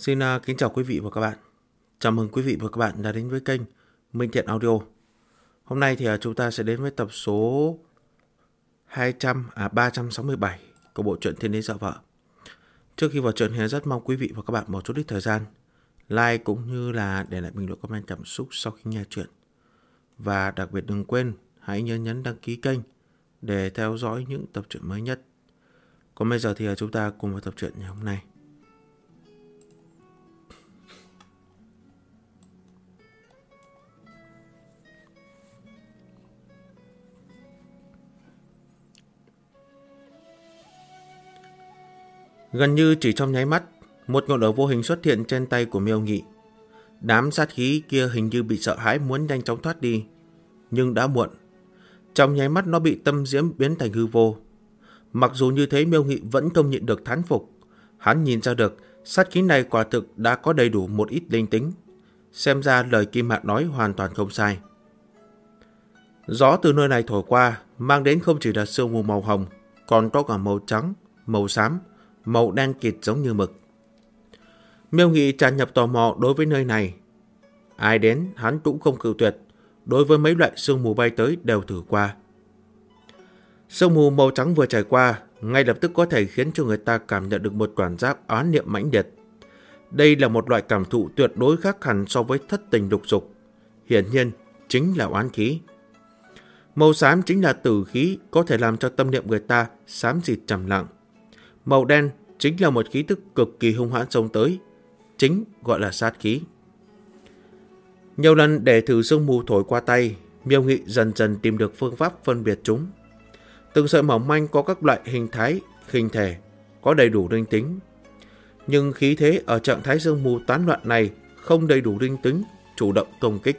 Kính chào quý vị và các bạn. Chào mừng quý vị và các bạn đã đến với kênh Minh Thiện Audio. Hôm nay thì chúng ta sẽ đến với tập số 367 của bộ truyện Thiên Đế Dạ Vợ. Trước khi vào truyện thì rất mong quý vị và các bạn một chút ít thời gian like cũng như là để lại bình luận comment cảm xúc sau khi nghe truyện. Và đặc biệt đừng quên hãy nhớ nhấn đăng ký kênh để theo dõi những tập truyện mới nhất. Còn bây giờ thì chúng ta cùng vào tập truyện ngày hôm nay. Gần như chỉ trong nháy mắt, một ngọn lửa vô hình xuất hiện trên tay của Miêu Nghị. Đám sát khí kia hình như bị sợ hãi muốn nhanh chóng thoát đi, nhưng đã muộn. Trong nháy mắt nó bị tâm diễm biến thành hư vô. Mặc dù như thế, Miêu Nghị vẫn không nhịn được thán phục. Hắn nhìn ra được sát khí này quả thực đã có đầy đủ một ít linh tính. Xem ra lời Kim Mạn nói hoàn toàn không sai. Gió từ nơi này thổi qua mang đến không chỉ là sương mù màu hồng, còn có cả màu trắng, màu xám, màu đen kịt giống như mực. Miêu Nghị tràn nhập tò mò đối với nơi này. Ai đến hắn cũng không cự tuyệt. Đối với mấy loại sương mù bay tới đều thử qua. Sương mù màu trắng vừa trải qua, ngay lập tức có thể khiến cho người ta cảm nhận được một cảm giác oán niệm mãnh liệt. Đây là một loại cảm thụ tuyệt đối khác hẳn so với thất tình lục dục. Hiển nhiên chính là oán khí. Màu xám chính là tử khí, có thể làm cho tâm niệm người ta xám xịt trầm lặng. Màu đen chính là một khí tức cực kỳ hung hãn xông tới, chính gọi là sát khí. Nhiều lần để thử sương mù thổi qua tay, Miêu Nghị dần dần tìm được phương pháp phân biệt chúng. Từng sợi mỏng manh có các loại hình thái, hình thể, có đầy đủ linh tính. Nhưng khí thế ở trạng thái sương mù tán loạn này không đầy đủ linh tính, chủ động công kích.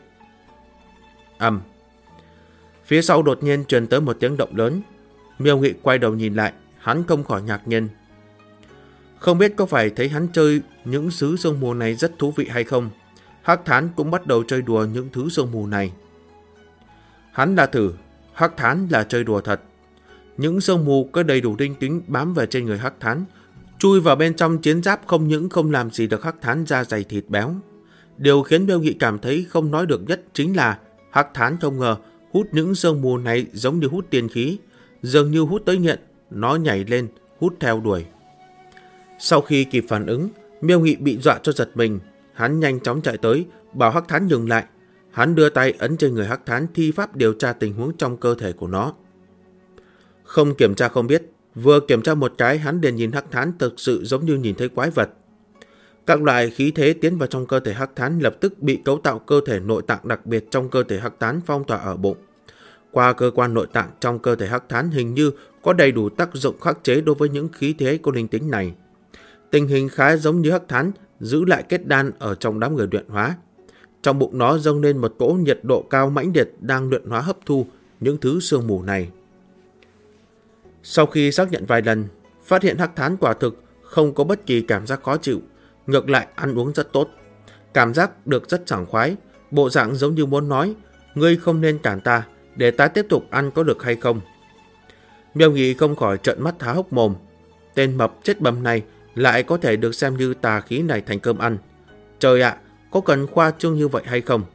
Phía sau đột nhiên truyền tới một tiếng động lớn. Miêu Nghị quay đầu nhìn lại, hắn không khỏi ngạc nhiên. Không biết có phải thấy hắn chơi những thứ sương mù này rất thú vị hay không, Hắc Thán cũng bắt đầu chơi đùa những thứ sương mù này. Hắn đã thử, Hắc Thán là chơi đùa thật. Những sương mù có đầy đủ linh tính bám về trên người Hắc Thán, chui vào bên trong chiến giáp không những không làm gì được Hắc Thán da dày thịt béo. Điều khiến Miêu Nghị cảm thấy không nói được nhất chính là Hắc Thán không ngờ hút những sương mù này giống như hút tiên khí, dường như hút tới nghiện, nó nhảy lên, hút theo đuổi. Sau khi kịp phản ứng, Miêu Nghị bị dọa cho giật mình. Hắn nhanh chóng chạy tới, bảo Hắc Thán dừng lại. Hắn đưa tay ấn trên người Hắc Thán thi pháp điều tra tình huống trong cơ thể của nó. Không kiểm tra không biết, vừa kiểm tra một cái hắn liền nhìn Hắc Thán thực sự giống như nhìn thấy quái vật. Các loại khí thế tiến vào trong cơ thể Hắc Thán lập tức bị cấu tạo cơ thể nội tạng đặc biệt trong cơ thể Hắc Thán phong tỏa ở bụng. Qua cơ quan nội tạng trong cơ thể Hắc Thán hình như có đầy đủ tác dụng khắc chế đối với những khí thế có linh tính này. Tình hình khá giống như Hắc Thán giữ lại kết đan ở trong đám người luyện hóa. Trong bụng nó dâng lên một cỗ nhiệt độ cao mãnh liệt đang luyện hóa hấp thu những thứ sương mù này. Sau khi xác nhận vài lần, phát hiện Hắc Thán quả thực không có bất kỳ cảm giác khó chịu, ngược lại ăn uống rất tốt. Cảm giác được rất sảng khoái, bộ dạng giống như muốn nói, ngươi không nên cản ta, để ta tiếp tục ăn có được hay không. Miêu Nghị không khỏi trợn mắt há hốc mồm. Tên mập chết bầm này lại có thể được xem như tà khí này thành cơm ăn. Trời ạ, có cần khoa trương như vậy hay không?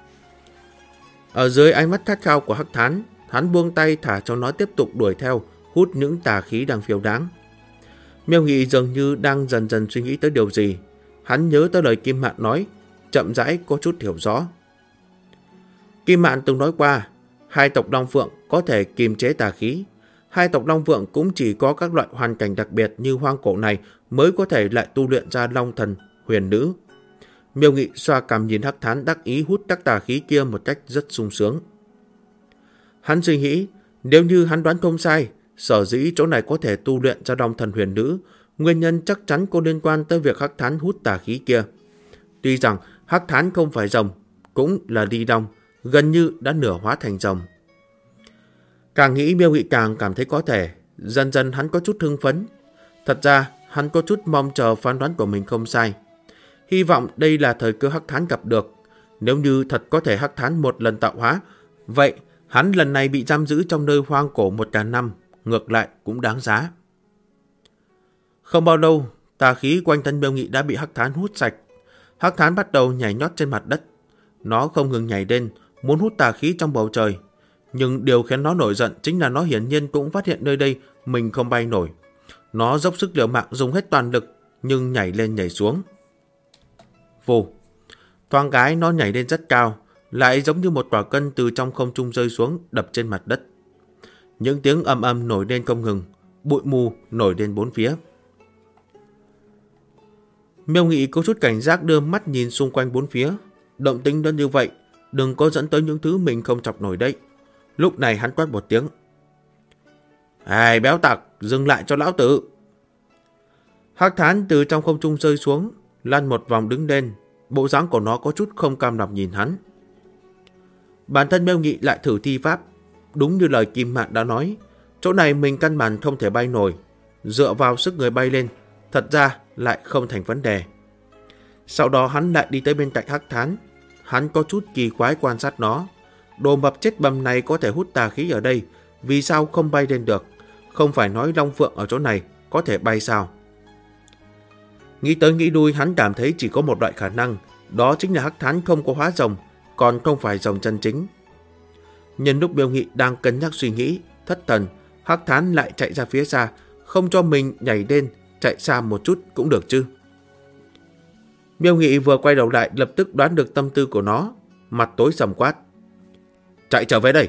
Ở dưới ánh mắt khát khao của Hắc Thán, hắn buông tay thả cho nó tiếp tục đuổi theo, hút những tà khí đang phiêu đáng. Miêu Nghị dường như đang dần dần suy nghĩ tới điều gì. Hắn nhớ tới lời Kim Mạn nói, chậm rãi có chút hiểu rõ. Kim Mạn từng nói qua, hai tộc Long Phượng có thể kiềm chế tà khí. Hai tộc Long Phượng cũng chỉ có các loại hoàn cảnh đặc biệt như hoang cổ này mới có thể lại tu luyện ra Long Thần, Huyền Nữ. Miêu Nghị xoa cằm nhìn Hắc Thán đắc ý hút các tà khí kia một cách rất sung sướng. Hắn suy nghĩ, nếu như hắn đoán không sai, sở dĩ chỗ này có thể tu luyện ra Long Thần, Huyền Nữ, nguyên nhân chắc chắn có liên quan tới việc Hắc Thán hút tà khí kia. Tuy rằng Hắc Thán không phải rồng, cũng là đi đông, gần như đã nửa hóa thành rồng. Càng nghĩ Miêu Nghị càng cảm thấy có thể. Dần dần hắn có chút hưng phấn. Thật ra hắn có chút mong chờ phán đoán của mình không sai. Hy vọng đây là thời cơ Hắc Thán gặp được. Nếu như thật có thể Hắc Thán một lần tạo hóa, vậy hắn lần này bị giam giữ trong nơi hoang cổ 1.000 năm, ngược lại cũng đáng giá. Không bao lâu, Tà khí quanh thân Miêu Nghị đã bị Hắc Thán hút sạch. Hắc Thán bắt đầu nhảy nhót trên mặt đất. Nó không ngừng nhảy lên, muốn hút tà khí trong bầu trời. Nhưng điều khiến nó nổi giận chính là nó hiển nhiên cũng phát hiện nơi đây mình không bay nổi. Nó dốc sức liều mạng dùng hết toàn lực, nhưng nhảy lên nhảy xuống. Vù! Thoáng cái nó nhảy lên rất cao, lại giống như một quả cân từ trong không trung rơi xuống đập trên mặt đất. Những tiếng ầm ầm nổi lên không ngừng, bụi mù nổi lên bốn phía. Miêu Nghị có chút cảnh giác đưa mắt nhìn xung quanh bốn phía. Động tĩnh lớn như vậy, đừng có dẫn tới những thứ mình không chọc nổi đấy. Lúc này hắn quát một tiếng. Ai béo tặc, dừng lại cho lão tử. Hắc Thán từ trong không trung rơi xuống, lăn một vòng đứng lên. Bộ dáng của nó có chút không cam lòng nhìn hắn. Bản thân Miêu Nghị lại thử thi pháp. Đúng như lời Kim Mạn đã nói, chỗ này mình căn bản không thể bay nổi. Dựa vào sức người bay lên, thật ra lại không thành vấn đề. Sau đó hắn lại đi tới bên cạnh Hắc Thán. Hắn có chút kỳ quái quan sát nó. Đồ mập chết bầm này có thể hút tà khí ở đây, vì sao không bay lên được? Không phải nói Long Phượng ở chỗ này có thể bay sao? Nghĩ tới nghĩ lui, hắn cảm thấy chỉ có một loại khả năng, đó chính là Hắc Thán không có hóa rồng, còn không phải rồng chân chính. Nhân lúc Miêu Nghị đang cân nhắc suy nghĩ, thất thần, Hắc Thán lại chạy ra phía xa, không cho mình nhảy lên, chạy xa một chút cũng được chứ. Miêu Nghị vừa quay đầu lại lập tức đoán được tâm tư của nó, mặt tối sầm quát. Chạy trở về đây.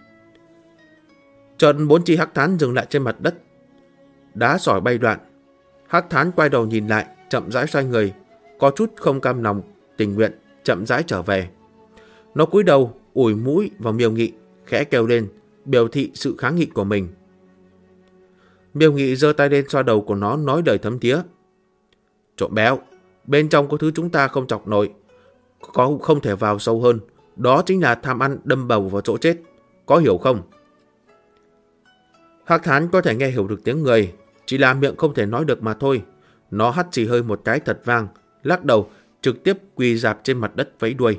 Chợt bốn chi Hắc Thán dừng lại trên mặt đất. Đá sỏi bay đoạn. Hắc Thán quay đầu nhìn lại, chậm rãi xoay người, có chút không cam lòng, tình nguyện, chậm rãi trở về. Nó cúi đầu, ủi mũi vào Miêu Nghị, khẽ kêu lên, biểu thị sự kháng nghị của mình. Miêu Nghị giơ tay lên xoa đầu của nó, nói lời thấm thía. Trộm béo, bên trong có thứ chúng ta không chọc nổi, có không thể vào sâu hơn, đó chính là tham ăn đâm bầu vào chỗ chết, có hiểu không? Hắc Thán có thể nghe hiểu được tiếng người, chỉ là miệng không thể nói được mà thôi. Nó hắt xì hơi một cái thật vang, lắc đầu, trực tiếp quỳ rạp trên mặt đất vẫy đuôi.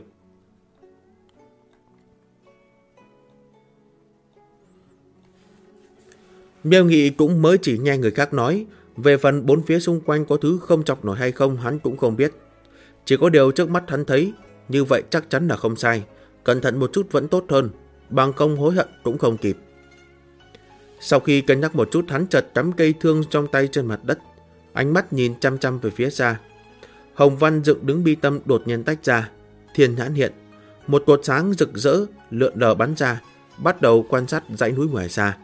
Miêu Nghị cũng mới chỉ nghe người khác nói, về phần bốn phía xung quanh có thứ không chọc nổi hay không hắn cũng không biết. Chỉ có điều trước mắt hắn thấy, như vậy chắc chắn là không sai, cẩn thận một chút vẫn tốt hơn, bằng không hối hận cũng không kịp. Sau khi cân nhắc một chút, hắn chợt cắm cây thương trong tay trên mặt đất, ánh mắt nhìn chăm chăm về phía xa. Hồng văn dựng đứng bi tâm đột nhiên tách ra, thiên nhãn hiện, một cột sáng rực rỡ lượn lờ bắn ra, bắt đầu quan sát dãy núi ngoài xa.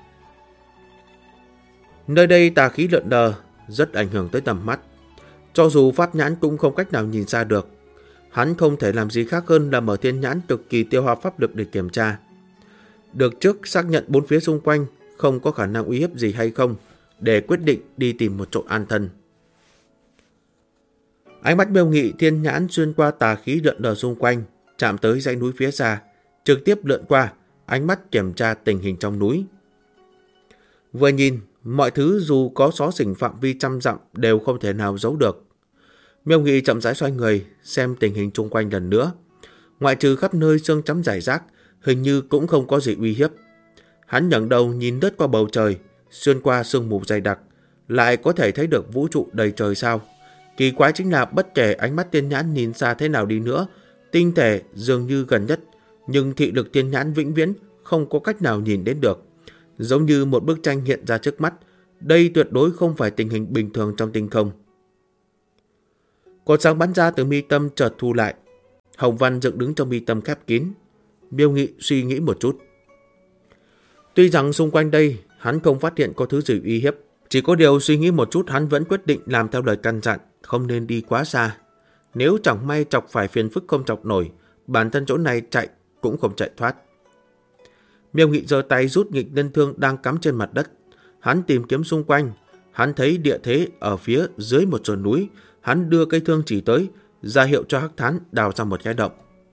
Nơi đây tà khí lượn lờ, rất ảnh hưởng tới tầm mắt. Cho dù pháp nhãn cũng không cách nào nhìn ra được. Hắn không thể làm gì khác hơn là mở thiên nhãn cực kỳ tiêu hao pháp lực để kiểm tra. Được trước xác nhận bốn phía xung quanh không có khả năng uy hiếp gì hay không, để quyết định đi tìm một chỗ an thân. Ánh mắt Miêu Nghị thiên nhãn xuyên qua tà khí lượn lờ xung quanh, chạm tới dãy núi phía xa, trực tiếp lượn qua, ánh mắt kiểm tra tình hình trong núi. Vừa nhìn, mọi thứ dù có xó xỉnh phạm vi trăm dặm đều không thể nào giấu được. Miêu Nghị chậm rãi xoay người, xem tình hình xung quanh lần nữa. Ngoại trừ khắp nơi sương chấm rải rác, hình như cũng không có gì uy hiếp. Hắn ngẩng đầu nhìn lướt qua bầu trời, xuyên qua sương mù dày đặc, lại có thể thấy được vũ trụ đầy trời sao. Kỳ quái chính là bất kể ánh mắt thiên nhãn nhìn xa thế nào đi nữa, tinh thể dường như gần nhất, nhưng thị lực thiên nhãn vĩnh viễn không có cách nào nhìn đến được. Giống như một bức tranh hiện ra trước mắt, đây tuyệt đối không phải tình hình bình thường trong tinh không. Cột sáng bắn ra từ mi tâm chợt thu lại, hồng văn dựng đứng trong mi tâm khép kín. Miêu Nghị suy nghĩ một chút. Tuy rằng xung quanh đây hắn không phát hiện có thứ gì uy hiếp, chỉ có điều suy nghĩ một chút hắn vẫn quyết định làm theo lời căn dặn, không nên đi quá xa. Nếu chẳng may chọc phải phiền phức không chọc nổi, bản thân chỗ này chạy cũng không chạy thoát. Miêu Nghị giơ tay rút nghịch ngân thương đang cắm trên mặt đất. Hắn tìm kiếm xung quanh, hắn thấy địa thế ở phía dưới một sườn núi, hắn đưa cây thương chỉ tới, ra hiệu cho Hắc Thán đào ra một cái động.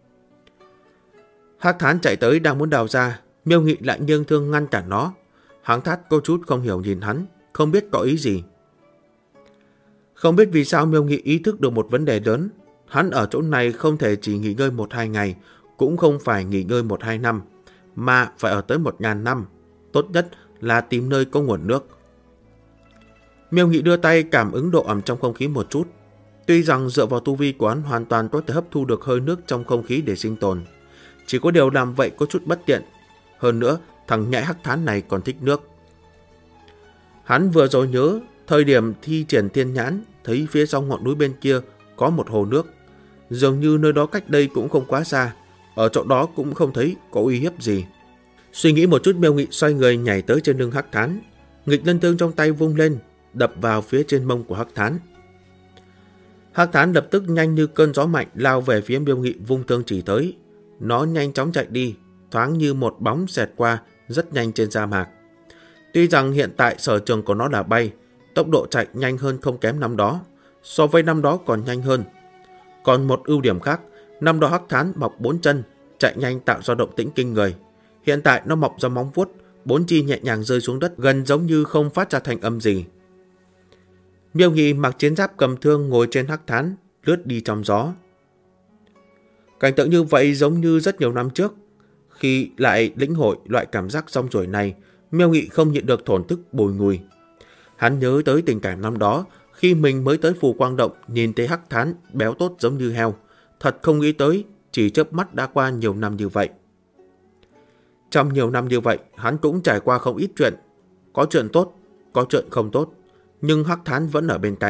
Hắc Thán chạy tới đang muốn đào ra, Miêu Nghị lại nghiêng thương ngăn cản nó. Hắc Thán có chút không hiểu nhìn hắn, không biết có ý gì. Không biết vì sao Miêu Nghị ý thức được một vấn đề lớn. Hắn ở chỗ này không thể chỉ nghỉ ngơi 1-2 ngày, cũng không phải nghỉ ngơi 1-2 năm, mà phải ở tới 1000 năm. Tốt nhất là tìm nơi có nguồn nước. Miêu Nghị đưa tay cảm ứng độ ẩm trong không khí một chút. Tuy rằng dựa vào tu vi của hắn hoàn toàn có thể hấp thu được hơi nước trong không khí để sinh tồn, chỉ có điều làm vậy có chút bất tiện. Hơn nữa, thằng nhãi hắc thán này còn thích nước. Hắn vừa rồi nhớ, thời điểm thi triển thiên nhãn, thấy phía sau ngọn núi bên kia có một hồ nước. Dường như nơi đó cách đây cũng không quá xa, ở chỗ đó cũng không thấy có uy hiếp gì. Suy nghĩ một chút, Miêu Nghị xoay người nhảy tới trên lưng hắc thán, nghịch lân thương trong tay vung lên, đập vào phía trên mông của hắc thán. Hắc thán lập tức nhanh như cơn gió mạnh lao về phía Miêu Nghị vung thương chỉ tới. Nó nhanh chóng chạy đi, thoáng như một bóng xẹt qua, rất nhanh trên sa mạc. Tuy rằng hiện tại sở trường của nó là bay, tốc độ chạy nhanh hơn không kém năm đó, so với năm đó còn nhanh hơn. Còn một ưu điểm khác, năm đó hắc thán mọc 4 chân, chạy nhanh tạo ra động tĩnh kinh người. Hiện tại nó mọc ra móng vuốt, 4 chi nhẹ nhàng rơi xuống đất, gần giống như không phát ra thành âm gì. Miêu Nghị mặc chiến giáp cầm thương ngồi trên hắc thán, lướt đi trong gió. Cảnh tượng như vậy giống như rất nhiều năm trước. Khi lại lĩnh hội loại cảm giác rong ruổi này, Miêu Nghị không nhịn được thổn thức bùi ngùi. Hắn nhớ tới tình cảnh năm đó, khi mình mới tới Phù Quang Động, nhìn thấy hắc thán béo tốt giống như heo. Thật không nghĩ tới, chỉ chớp mắt đã qua nhiều năm như vậy. Trong nhiều năm như vậy, hắn cũng trải qua không ít chuyện. Có chuyện tốt, có chuyện không tốt, nhưng hắc thán vẫn ở bên cạnh.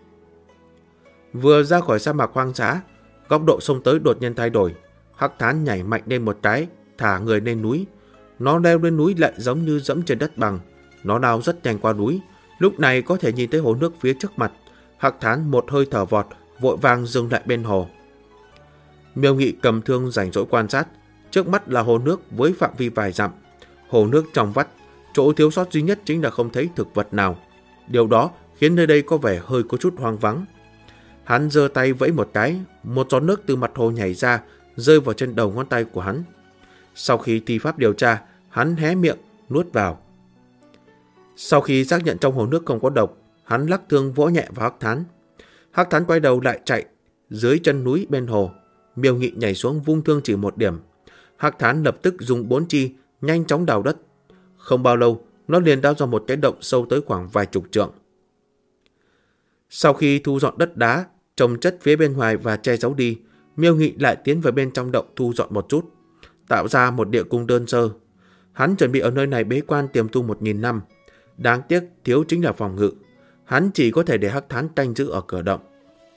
Vừa ra khỏi sa mạc hoang dã, góc độ xông tới đột nhiên thay đổi. Hắc thán nhảy mạnh lên một cái, thả người lên núi. Nó leo lên núi lại giống như dẫm trên đất bằng. Nó lao rất nhanh qua núi. Lúc này có thể nhìn thấy hồ nước phía trước mặt. Hắc thán một hơi thở vọt, vội vàng dừng lại bên hồ. Miêu Nghị cầm thương rảnh rỗi quan sát. Trước mắt là hồ nước với phạm vi vài dặm. Hồ nước trong vắt, chỗ thiếu sót duy nhất chính là không thấy thực vật nào. Điều đó khiến nơi đây có vẻ hơi có chút hoang vắng. Hắn giơ tay vẫy một cái, một giọt nước từ mặt hồ nhảy ra, rơi vào trên đầu ngón tay của hắn. Sau khi thi pháp điều tra, hắn hé miệng, nuốt vào. Sau khi xác nhận trong hồ nước không có độc, hắn lắc thương vỗ nhẹ vào hắc thán. Hắc thán quay đầu lại chạy dưới chân núi bên hồ. Miêu Nghị nhảy xuống vung thương chỉ một điểm. Hắc thán lập tức dùng 4 chi nhanh chóng đào đất. Không bao lâu, nó liền đào ra một cái động sâu tới khoảng vài chục trượng. Sau khi thu dọn đất đá, trồng chất phía bên ngoài và che giấu đi, Miêu Nghị lại tiến vào bên trong động thu dọn một chút, tạo ra một địa cung đơn sơ. Hắn chuẩn bị ở nơi này bế quan tiềm tu 1000 năm. Đáng tiếc thiếu chính là phòng ngự. Hắn chỉ có thể để hắc thán canh giữ ở cửa động.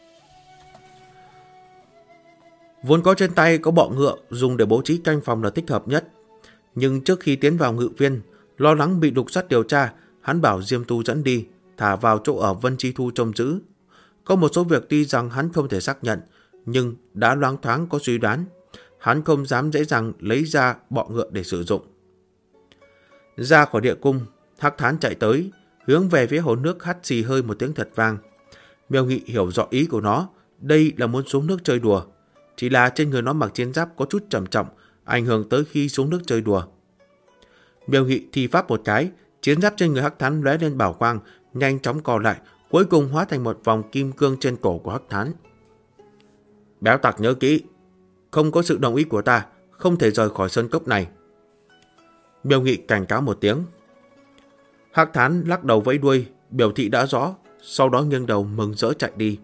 Vốn có trên tay có bọ ngựa dùng để bố trí canh phòng là thích hợp nhất. Nhưng trước khi tiến vào ngự viên, lo lắng bị đục sắt điều tra, hắn bảo Diêm Tu dẫn đi, thả vào chỗ ở Vân Chi Thu trông giữ. Có một số việc tuy rằng hắn không thể xác nhận, nhưng đã loáng thoáng có suy đoán. Hắn không dám dễ dàng lấy ra bọ ngựa để sử dụng. Ra khỏi địa cung, hắc thán chạy tới, hướng về phía hồ nước hắt xì hơi một tiếng thật vang. Miêu Nghị hiểu rõ ý của nó, đây là muốn xuống nước chơi đùa. Chỉ là trên người nó mặc chiến giáp có chút trầm trọng, ảnh hưởng tới khi xuống nước chơi đùa. Miêu Nghị thi pháp một cái, chiến giáp trên người hắc thán lóe lên bảo quang, nhanh chóng co lại, cuối cùng hóa thành một vòng kim cương trên cổ của hắc thán. Béo tặc nhớ kỹ, không có sự đồng ý của ta, không thể rời khỏi sơn cốc này. Miêu Nghị cảnh cáo một tiếng. Hắc thán lắc đầu vẫy đuôi, biểu thị đã rõ, sau đó nghiêng đầu mừng rỡ chạy đi.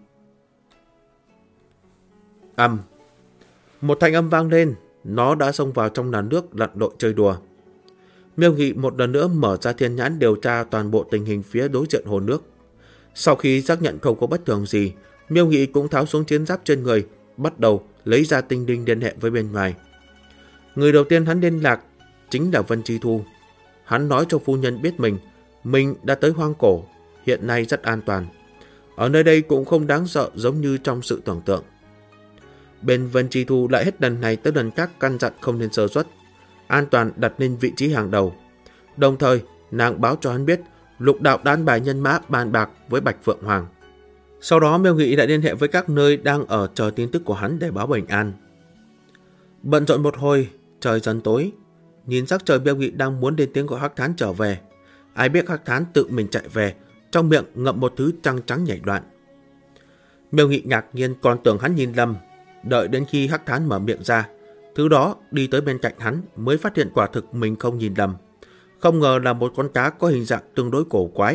Một thanh âm vang lên, nó đã xông vào trong làn nước lặn lội chơi đùa. Miêu Nghị một lần nữa mở ra thiên nhãn điều tra toàn bộ tình hình phía đối diện hồ nước. Sau khi xác nhận không có bất thường gì, Miêu Nghị cũng tháo xuống chiến giáp trên người, bắt đầu lấy ra tinh linh liên hệ với bên ngoài. Người đầu tiên hắn liên lạc chính là Vân Chi Thu. Hắn nói cho phu nhân biết mình đã tới hoang cổ, hiện nay rất an toàn. Ở nơi đây cũng không đáng sợ giống như trong sự tưởng tượng. Bên Vân Chi Thu lại hết lần này tới lần khác căn dặn không nên sơ suất, an toàn đặt lên vị trí hàng đầu. Đồng thời, nàng báo cho hắn biết Lục đạo đan bài nhân mã bàn bạc với Bạch Phượng Hoàng. Sau đó Miêu Nghị đã liên hệ với các nơi đang ở chờ tin tức của hắn để báo bình an. Bận rộn một hồi, trời dần tối. Nhìn sắc trời, Miêu Nghị đang muốn lên tiếng gọi hắc thán trở về. Ai biết hắc thán tự mình chạy về, trong miệng ngậm một thứ trăng trắng nhảy loạn. Miêu Nghị ngạc nhiên còn tưởng hắn nhìn lầm. Đợi đến khi hắc thán mở miệng ra, thứ đó đi tới bên cạnh hắn mới phát hiện quả thực mình không nhìn lầm. Không ngờ là một con cá có hình dạng tương đối cổ quái,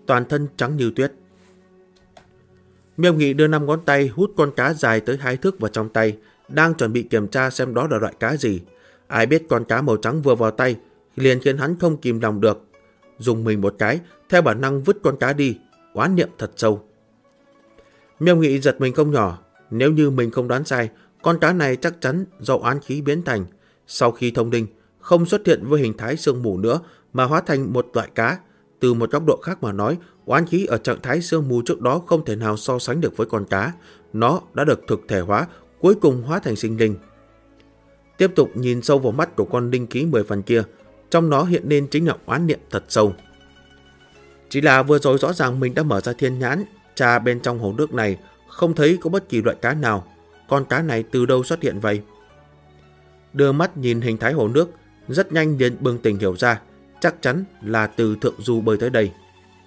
toàn thân trắng như tuyết. Miêu Nghị đưa 5 ngón tay hút con cá dài tới 2 thước vào trong tay, đang chuẩn bị kiểm tra xem đó là loại cá gì. Ai biết con cá màu trắng vừa vào tay, liền khiến hắn không kìm lòng được. Dùng mình một cái, theo bản năng vứt con cá đi, oán niệm thật sâu. Miêu Nghị giật mình không nhỏ, nếu như mình không đoán sai, con cá này chắc chắn do oán khí biến thành. Sau khi thông linh, không xuất hiện với hình thái sương mù nữa mà hóa thành một loại cá. Từ một góc độ khác mà nói, oán khí ở trạng thái sương mù trước đó không thể nào so sánh được với con cá. Nó đã được thực thể hóa, cuối cùng hóa thành sinh linh. Tiếp tục nhìn sâu vào mắt của con linh khí 10 phần kia, trong nó hiện lên chính là oán niệm thật sâu. Chỉ là vừa rồi rõ ràng mình đã mở ra thiên nhãn, tra bên trong hồ nước này không thấy có bất kỳ loại cá nào. Con cá này từ đâu xuất hiện vậy? Đưa mắt nhìn hình thái hồ nước, rất nhanh liền bừng tỉnh hiểu ra, chắc chắn là từ thượng du bơi tới đây.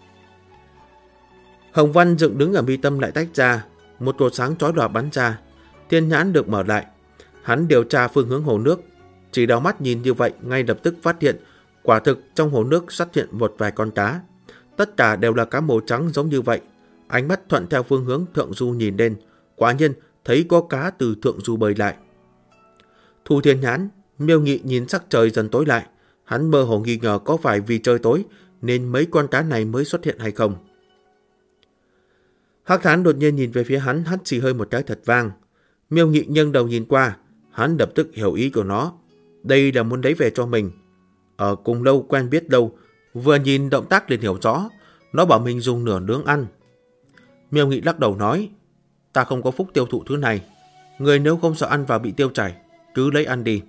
Hồng văn dựng đứng ở mi tâm lại tách ra, một cột sáng chói lòa bắn ra, thiên nhãn được mở lại. Hắn điều tra phương hướng hồ nước, chỉ đào mắt nhìn như vậy ngay lập tức phát hiện quả thực trong hồ nước xuất hiện một vài con cá. Tất cả đều là cá màu trắng giống như vậy. Ánh mắt thuận theo phương hướng thượng du nhìn lên, quả nhiên thấy có cá từ thượng du bơi lại. Thu thiên nhãn, Miêu Nghị nhìn sắc trời dần tối lại, hắn mơ hồ nghi ngờ có phải vì trời tối nên mấy con cá này mới xuất hiện hay không. Hắc Thán đột nhiên nhìn về phía hắn, hắt xì hơi một cái thật vang. Miêu Nghị nghiêng đầu nhìn qua, hắn lập tức hiểu ý của nó. Đây là muốn lấy về cho mình. Ở cùng lâu quen biết lâu, vừa nhìn động tác liền hiểu rõ, nó bảo mình dùng nửa nướng ăn. Miêu Nghị lắc đầu nói, ta không có phúc tiêu thụ thứ này, người nếu không sợ ăn vào bị tiêu chảy, cứ lấy ăn đi.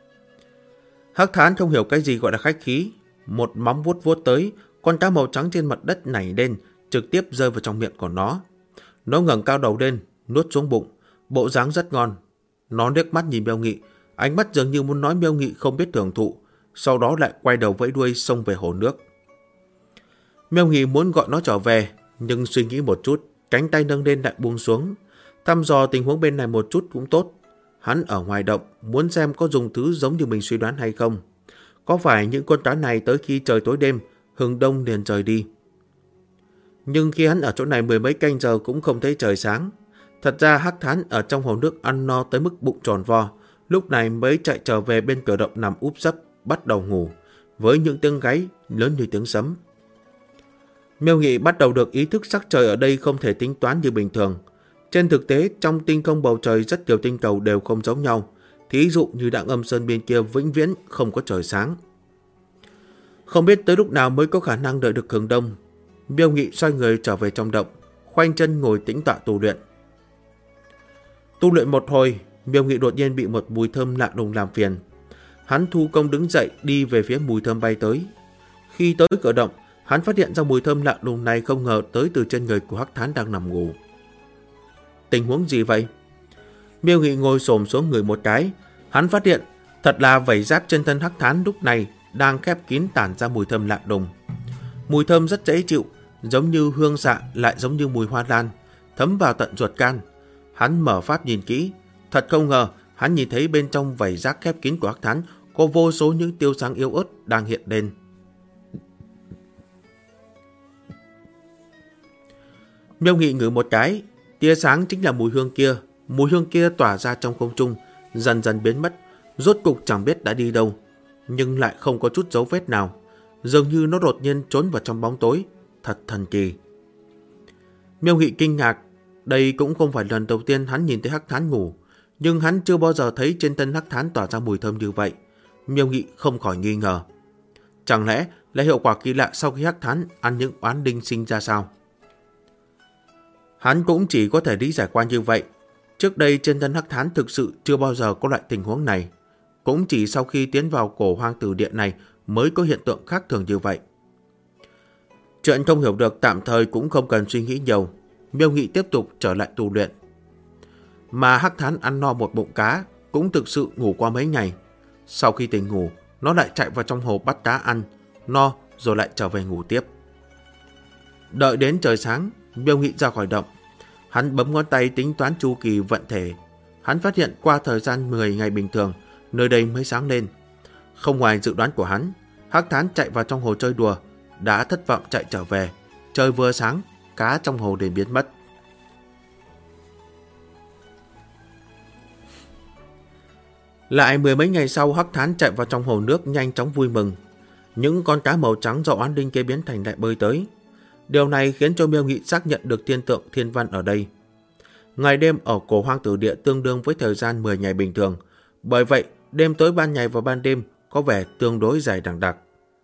Hắc Thán không hiểu cái gì gọi là khách khí, một móng vuốt vuốt tới, con cá màu trắng trên mặt đất nảy lên, trực tiếp rơi vào trong miệng của nó. Nó ngẩng cao đầu lên, nuốt xuống bụng, bộ dáng rất ngon. Nó liếc mắt nhìn Miêu Nghị, ánh mắt dường như muốn nói Miêu Nghị không biết hưởng thụ, sau đó lại quay đầu vẫy đuôi xông về hồ nước. Miêu Nghị muốn gọi nó trở về, nhưng suy nghĩ một chút, cánh tay nâng lên lại buông xuống. Thăm dò tình huống bên này một chút cũng tốt. Hắn ở ngoài động, muốn xem có dùng thứ giống như mình suy đoán hay không. Có phải những con cá này tới khi trời tối đêm, hừng đông liền rời đi. Nhưng khi hắn ở chỗ này 10 mấy canh giờ cũng không thấy trời sáng. Thật ra Hắc Thán ở trong hồ nước ăn no tới mức bụng tròn vo, lúc này mới chạy trở về bên cửa động nằm úp sấp, bắt đầu ngủ, với những tiếng gáy lớn như tiếng sấm. Miêu Nghị bắt đầu được ý thức sắc trời ở đây không thể tính toán như bình thường. Trên thực tế, trong tinh không bầu trời rất nhiều tinh cầu đều không giống nhau. Thí dụ như Đặng Âm Sơn bên kia vĩnh viễn không có trời sáng. Không biết tới lúc nào mới có khả năng đợi được hừng đông. Miêu Nghị xoay người trở về trong động, khoanh chân ngồi tĩnh tọa tu luyện. Tu luyện một hồi, Miêu Nghị đột nhiên bị một mùi thơm lạ lùng làm phiền. Hắn thu công đứng dậy đi về phía mùi thơm bay tới. Khi tới cửa động, hắn phát hiện ra mùi thơm lạ lùng này không ngờ tới từ trên người của Hắc Thán đang nằm ngủ. Tình huống gì vậy? Miêu Nghị ngồi xổm xuống người một cái, hắn phát hiện thật là vảy giáp trên thân Hắc Thán lúc này đang khép kín tản ra mùi thơm lạ lùng. Mùi thơm rất dễ chịu, giống như hương xạ lại giống như mùi hoa lan, thấm vào tận ruột gan. Hắn mở pháp nhìn kỹ, thật không ngờ hắn nhìn thấy bên trong vảy giáp khép kín của Hắc Thán có vô số những tia sáng yếu ớt đang hiện lên. Miêu Nghị ngửi một cái, tia sáng chính là mùi hương kia tỏa ra trong không trung, dần dần biến mất, rốt cục chẳng biết đã đi đâu, nhưng lại không có chút dấu vết nào, dường như nó đột nhiên trốn vào trong bóng tối, thật thần kỳ. Miêu Nghị kinh ngạc, đây cũng không phải lần đầu tiên hắn nhìn thấy Hắc Thán ngủ, nhưng hắn chưa bao giờ thấy trên thân Hắc Thán tỏa ra mùi thơm như vậy. Miêu Nghị không khỏi nghi ngờ, chẳng lẽ là hiệu quả kỳ lạ sau khi Hắc Thán ăn những oán linh sinh ra sao? Hắn cũng chỉ có thể lý giải qua như vậy. Trước đây trên thân Hắc Thán thực sự chưa bao giờ có loại tình huống này. Cũng chỉ sau khi tiến vào cổ hoang tử điện này mới có hiện tượng khác thường như vậy. Chuyện không hiểu được tạm thời cũng không cần suy nghĩ nhiều. Miêu Nghị tiếp tục trở lại tu luyện. Mà Hắc Thán ăn no một bụng cá, cũng thực sự ngủ qua mấy ngày. Sau khi tỉnh ngủ, nó lại chạy vào trong hồ bắt cá ăn, no rồi lại trở về ngủ tiếp. Đợi đến trời sáng, Miêu Nghị ra khỏi động. Hắn bấm ngón tay tính toán chu kỳ vận thể. Hắn phát hiện qua thời gian 10 ngày bình thường, nơi đây mới sáng lên. Không ngoài dự đoán của hắn, Hắc Thán chạy vào trong hồ chơi đùa, đã thất vọng chạy trở về. trời vừa sáng, cá trong hồ liền biến mất. Lại mười mấy ngày sau, Hắc Thán chạy vào trong hồ nước nhanh chóng vui mừng. Những con cá màu trắng do oán linh kia biến thành lại bơi tới. Điều này khiến cho Miêu Nghị xác nhận được thiên tượng thiên văn ở đây. Ngày đêm ở cổ hoang tử địa tương đương với thời gian 10 ngày bình thường. Bởi vậy, đêm tối ban ngày và ban đêm có vẻ tương đối dài đằng đặc.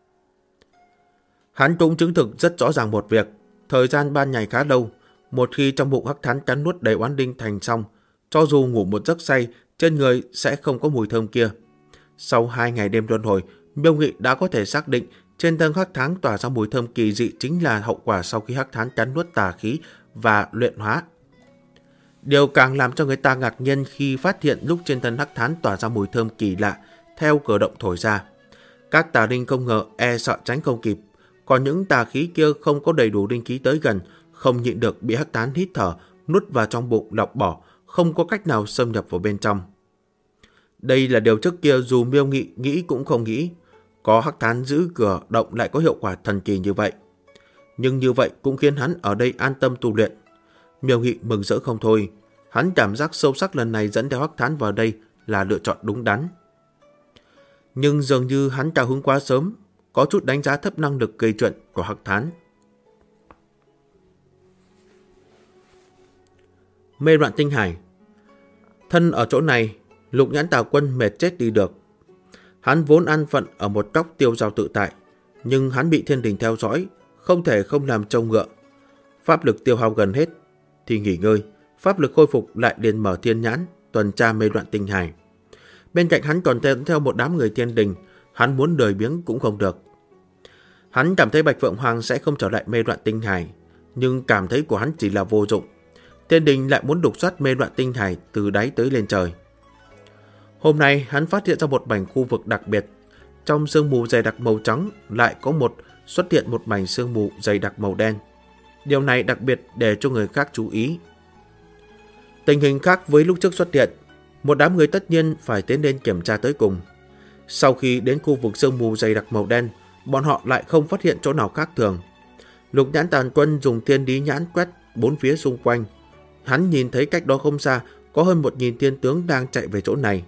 Hắn cũng chứng thực rất rõ ràng một việc. Thời gian ban ngày khá lâu. Một khi trong bụng Hắc Thán cắn nuốt đầy oán linh thành xong, cho dù ngủ một giấc say, trên người sẽ không có mùi thơm kia. Sau 2 ngày đêm luân hồi, Miêu Nghị đã có thể xác định trên thân Hắc Thán tỏa ra mùi thơm kỳ dị chính là hậu quả sau khi Hắc Thán cắn nuốt tà khí và luyện hóa. Điều càng làm cho người ta ngạc nhiên khi phát hiện lúc trên thân Hắc Thán tỏa ra mùi thơm kỳ lạ theo cử động thổi ra. Các tà linh không ngờ e sợ tránh không kịp, còn những tà khí kia không có đầy đủ linh khí tới gần, không nhịn được bị Hắc Thán hít thở, nuốt vào trong bụng lọc bỏ, không có cách nào xâm nhập vào bên trong. Đây là điều trước kia dù Miêu Nghị nghĩ cũng không nghĩ, có Hắc Thán giữ cửa động lại có hiệu quả thần kỳ như vậy. Nhưng như vậy cũng khiến hắn ở đây an tâm tu luyện. Miêu Nghị mừng rỡ không thôi, hắn cảm giác sâu sắc lần này dẫn theo Hắc Thán vào đây là lựa chọn đúng đắn. Nhưng dường như hắn cao hứng quá sớm, có chút đánh giá thấp năng lực gây chuyện của Hắc Thán. Mê loạn tinh hải. Thân ở chỗ này, Lục Nhãn Tà Quân mệt chết đi được. Hắn vốn an phận ở một góc tiêu dao tự tại, nhưng hắn bị thiên đình theo dõi, không thể không làm trâu ngựa. Pháp lực tiêu hao gần hết thì nghỉ ngơi, pháp lực khôi phục lại liền mở thiên nhãn, tuần tra mê loạn tinh hải. Bên cạnh hắn còn theo một đám người thiên đình, hắn muốn đời biếng cũng không được. Hắn cảm thấy Bạch Phượng Hoàng sẽ không trở lại mê loạn tinh hải, nhưng cảm thấy của hắn chỉ là vô dụng. Thiên đình lại muốn đục soát mê loạn tinh hải từ đáy tới lên trời. Hôm nay hắn phát hiện ra một mảnh khu vực đặc biệt. Trong sương mù dày đặc màu trắng lại có xuất hiện một mảnh sương mù dày đặc màu đen. Điều này đặc biệt để cho người khác chú ý. Tình hình khác với lúc trước xuất hiện, một đám người tất nhiên phải tiến lên kiểm tra tới cùng. Sau khi đến khu vực sương mù dày đặc màu đen, bọn họ lại không phát hiện chỗ nào khác thường. Lục Nhãn Tà Quân dùng thiên lý nhãn quét bốn phía xung quanh. Hắn nhìn thấy cách đó không xa có hơn 1000 thiên tướng đang chạy về chỗ này.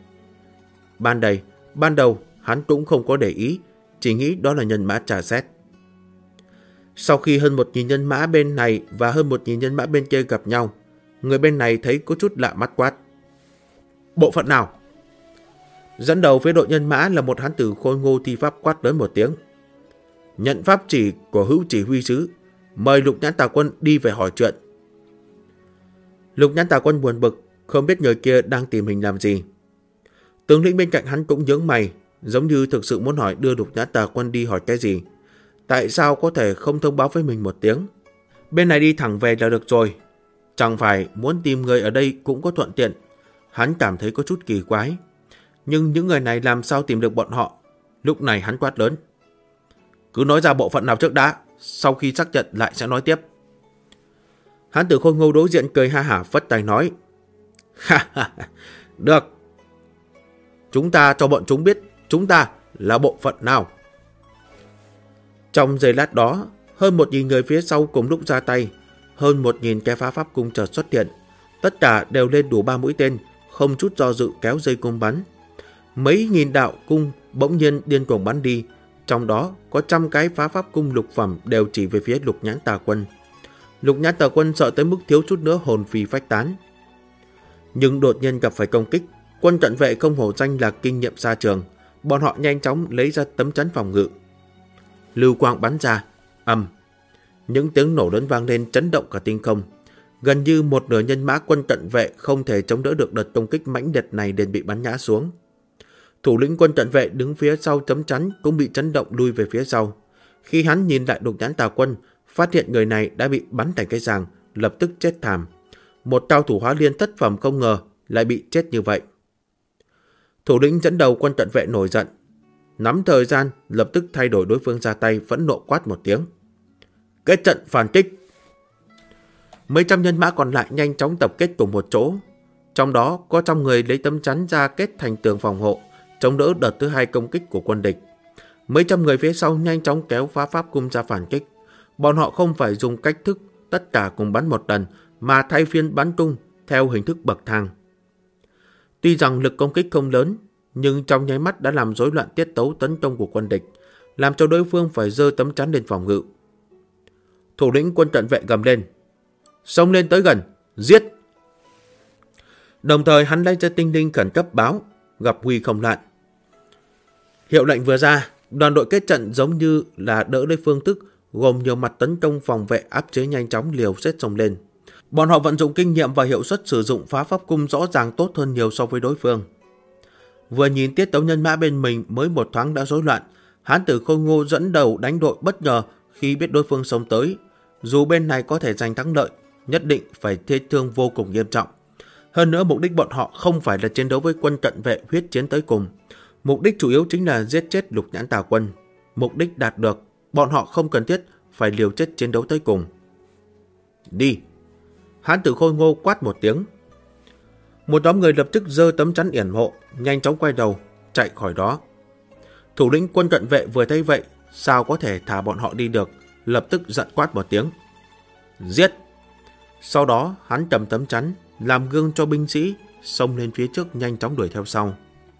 Ban đầu hắn cũng không có để ý, chỉ nghĩ đó là nhân mã trà xét. Sau khi hơn 1000 nhân mã bên này và hơn 1000 nhân mã bên kia gặp nhau, người bên này thấy có chút lạ mắt quát: bộ phận nào? Dẫn đầu với đội nhân mã là một hán tử khôi ngô thi pháp quát lớn một tiếng: nhận pháp chỉ của hữu chỉ huy sứ, mời Lục Nhãn Tà Quân đi về hỏi chuyện. Lục Nhãn Tà Quân buồn bực, không biết người kia đang tìm mình làm gì. Tướng lĩnh bên cạnh hắn cũng nhướng mày, giống như thực sự muốn hỏi đưa Lục Nhãn Tà Quân đi hỏi cái gì. Tại sao có thể không thông báo với mình một tiếng? Bên này đi thẳng về là được rồi, chẳng phải muốn tìm người ở đây cũng có thuận tiện. Hắn cảm thấy có chút kỳ quái. Nhưng những người này làm sao tìm được bọn họ? Lúc này hắn quát lớn: cứ nói ra bộ phận nào trước đã, sau khi xác nhận lại sẽ nói tiếp. Hán tử khôi ngô đối diện cười ha hả phất tay nói: ha ha, được. Chúng ta cho bọn chúng biết chúng ta là bộ phận nào. Trong giây lát đó, hơn 1000 người phía sau cùng lúc ra tay, hơn 1000 cái phá pháp cung chợt xuất hiện. Tất cả đều lên đủ 3 mũi tên, không chút do dự kéo dây cung bắn. Mấy nghìn đạo cung bỗng nhiên điên cuồng bắn đi, trong đó có 100 cái phá pháp cung lục phẩm đều chỉ về phía Lục Nhãn Tà Quân. Lục Nhãn Tà Quân sợ tới mức thiếu chút nữa hồn phi phách tán. Nhưng đột nhiên gặp phải công kích, quân cận vệ không hổ danh là kinh nghiệm xa trường, bọn họ nhanh chóng lấy ra tấm chắn phòng ngự. Lưu quang bắn ra, ầm, những tiếng nổ lớn vang lên chấn động cả tinh không. Gần như một nửa nhân mã quân cận vệ không thể chống đỡ được đợt công kích mãnh liệt này liền bị bắn ngã xuống. Thủ lĩnh quân cận vệ đứng phía sau tấm chắn cũng bị chấn động lui về phía sau. Khi hắn nhìn lại Lục Nhãn Tà Quân, phát hiện người này đã bị bắn thành cái giàng, lập tức chết thảm. Một cao thủ hóa liên thất phẩm không ngờ lại bị chết như vậy. Thủ lĩnh dẫn đầu quân cận vệ nổi giận, nắm thời gian lập tức thay đổi đối phương ra tay, phẫn nộ quát một tiếng: kết trận phản kích. Mấy trăm nhân mã còn lại nhanh chóng tập kết cùng một chỗ. Trong đó có 100 người lấy tấm chắn ra kết thành tường phòng hộ, chống đỡ đợt thứ 2 công kích của quân địch. Mấy trăm người phía sau nhanh chóng kéo phá pháp cung ra phản kích. Bọn họ không phải dùng cách thức tất cả cùng bắn một lần, mà thay phiên bắn tung theo hình thức bậc thang. Tuy rằng lực công kích không lớn, nhưng trong nháy mắt đã làm rối loạn tiết tấu tấn công của quân địch, làm cho đối phương phải giơ tấm chắn lên phòng ngự. Thủ lĩnh quân cận vệ gầm lên, xông lên tới gần, giết! Đồng thời hắn lấy ra tinh linh khẩn cấp báo, gặp nguy không loạn. Hiệu lệnh vừa ra, đoàn đội kết trận giống như là đỡ lấy phương thức, gồm nhiều mặt tấn công phòng vệ áp chế nhanh chóng liều xếp xông lên. Bọn họ vận dụng kinh nghiệm và hiệu suất sử dụng phá pháp cung rõ ràng tốt hơn nhiều so với đối phương. Vừa nhìn tiết tấu nhân mã bên mình mới một thoáng đã rối loạn, Hán tử Khôi Ngô dẫn đầu đánh đội bất ngờ khi biết đối phương xông tới. Dù bên này có thể giành thắng lợi, nhất định phải thê thương vô cùng nghiêm trọng. Hơn nữa mục đích bọn họ không phải là chiến đấu với quân cận vệ huyết chiến tới cùng. Mục đích chủ yếu chính là giết chết Lục Nhãn Tà Quân. Mục đích đạt được, bọn họ không cần thiết phải liều chết chiến đấu tới cùng. Đi! Hán tử Khôi Ngô quát một tiếng. Một nhóm người lập tức giơ tấm chắn yểm hộ, nhanh chóng quay đầu, chạy khỏi đó. Thủ lĩnh quân cận vệ vừa thấy vậy, sao có thể thả bọn họ đi được, lập tức giận quát một tiếng. Giết! Sau đó hắn cầm tấm chắn, làm gương cho binh sĩ, xông lên phía trước nhanh chóng đuổi theo sau.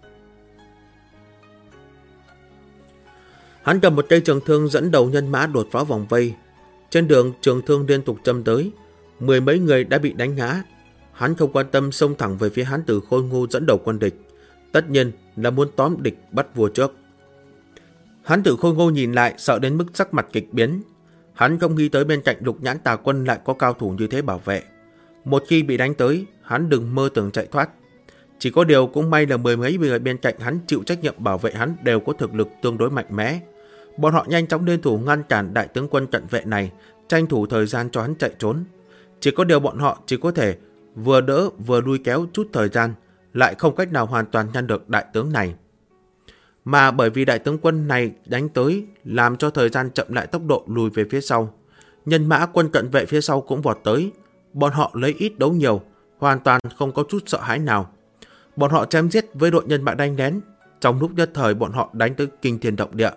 Hắn cầm một cây trường thương dẫn đầu nhân mã đột phá vòng vây. Trên đường trường thương liên tục châm tới, mười mấy người đã bị đánh ngã. Hắn không quan tâm xông thẳng về phía Hán tử Khôi Ngô dẫn đầu quân địch, tất nhiên là muốn tóm địch bắt vua trước. Hán tử Khôi Ngô nhìn lại sợ đến mức sắc mặt kịch biến. Hắn không nghĩ tới bên cạnh Lục Nhãn Tà Quân lại có cao thủ như thế bảo vệ. Một khi bị đánh tới, hắn đừng mơ tưởng chạy thoát. Chỉ có điều cũng may là mười mấy người bên cạnh hắn chịu trách nhiệm bảo vệ hắn đều có thực lực tương đối mạnh mẽ. Bọn họ nhanh chóng liên thủ ngăn cản đại tướng quân cận vệ này, tranh thủ thời gian cho hắn chạy trốn. Chỉ có điều bọn họ chỉ có thể vừa đỡ vừa lùi kéo chút thời gian, lại không cách nào hoàn toàn ngăn được đại tướng này. Mà bởi vì đại tướng quân này đánh tới, làm cho thời gian chậm lại tốc độ lùi về phía sau. Nhân mã quân cận vệ phía sau cũng vọt tới. Bọn họ lấy ít đấu nhiều, hoàn toàn không có chút sợ hãi nào. Bọn họ chém giết với đội nhân mã đánh lén. Trong lúc nhất thời bọn họ đánh tới kinh thiên động địa.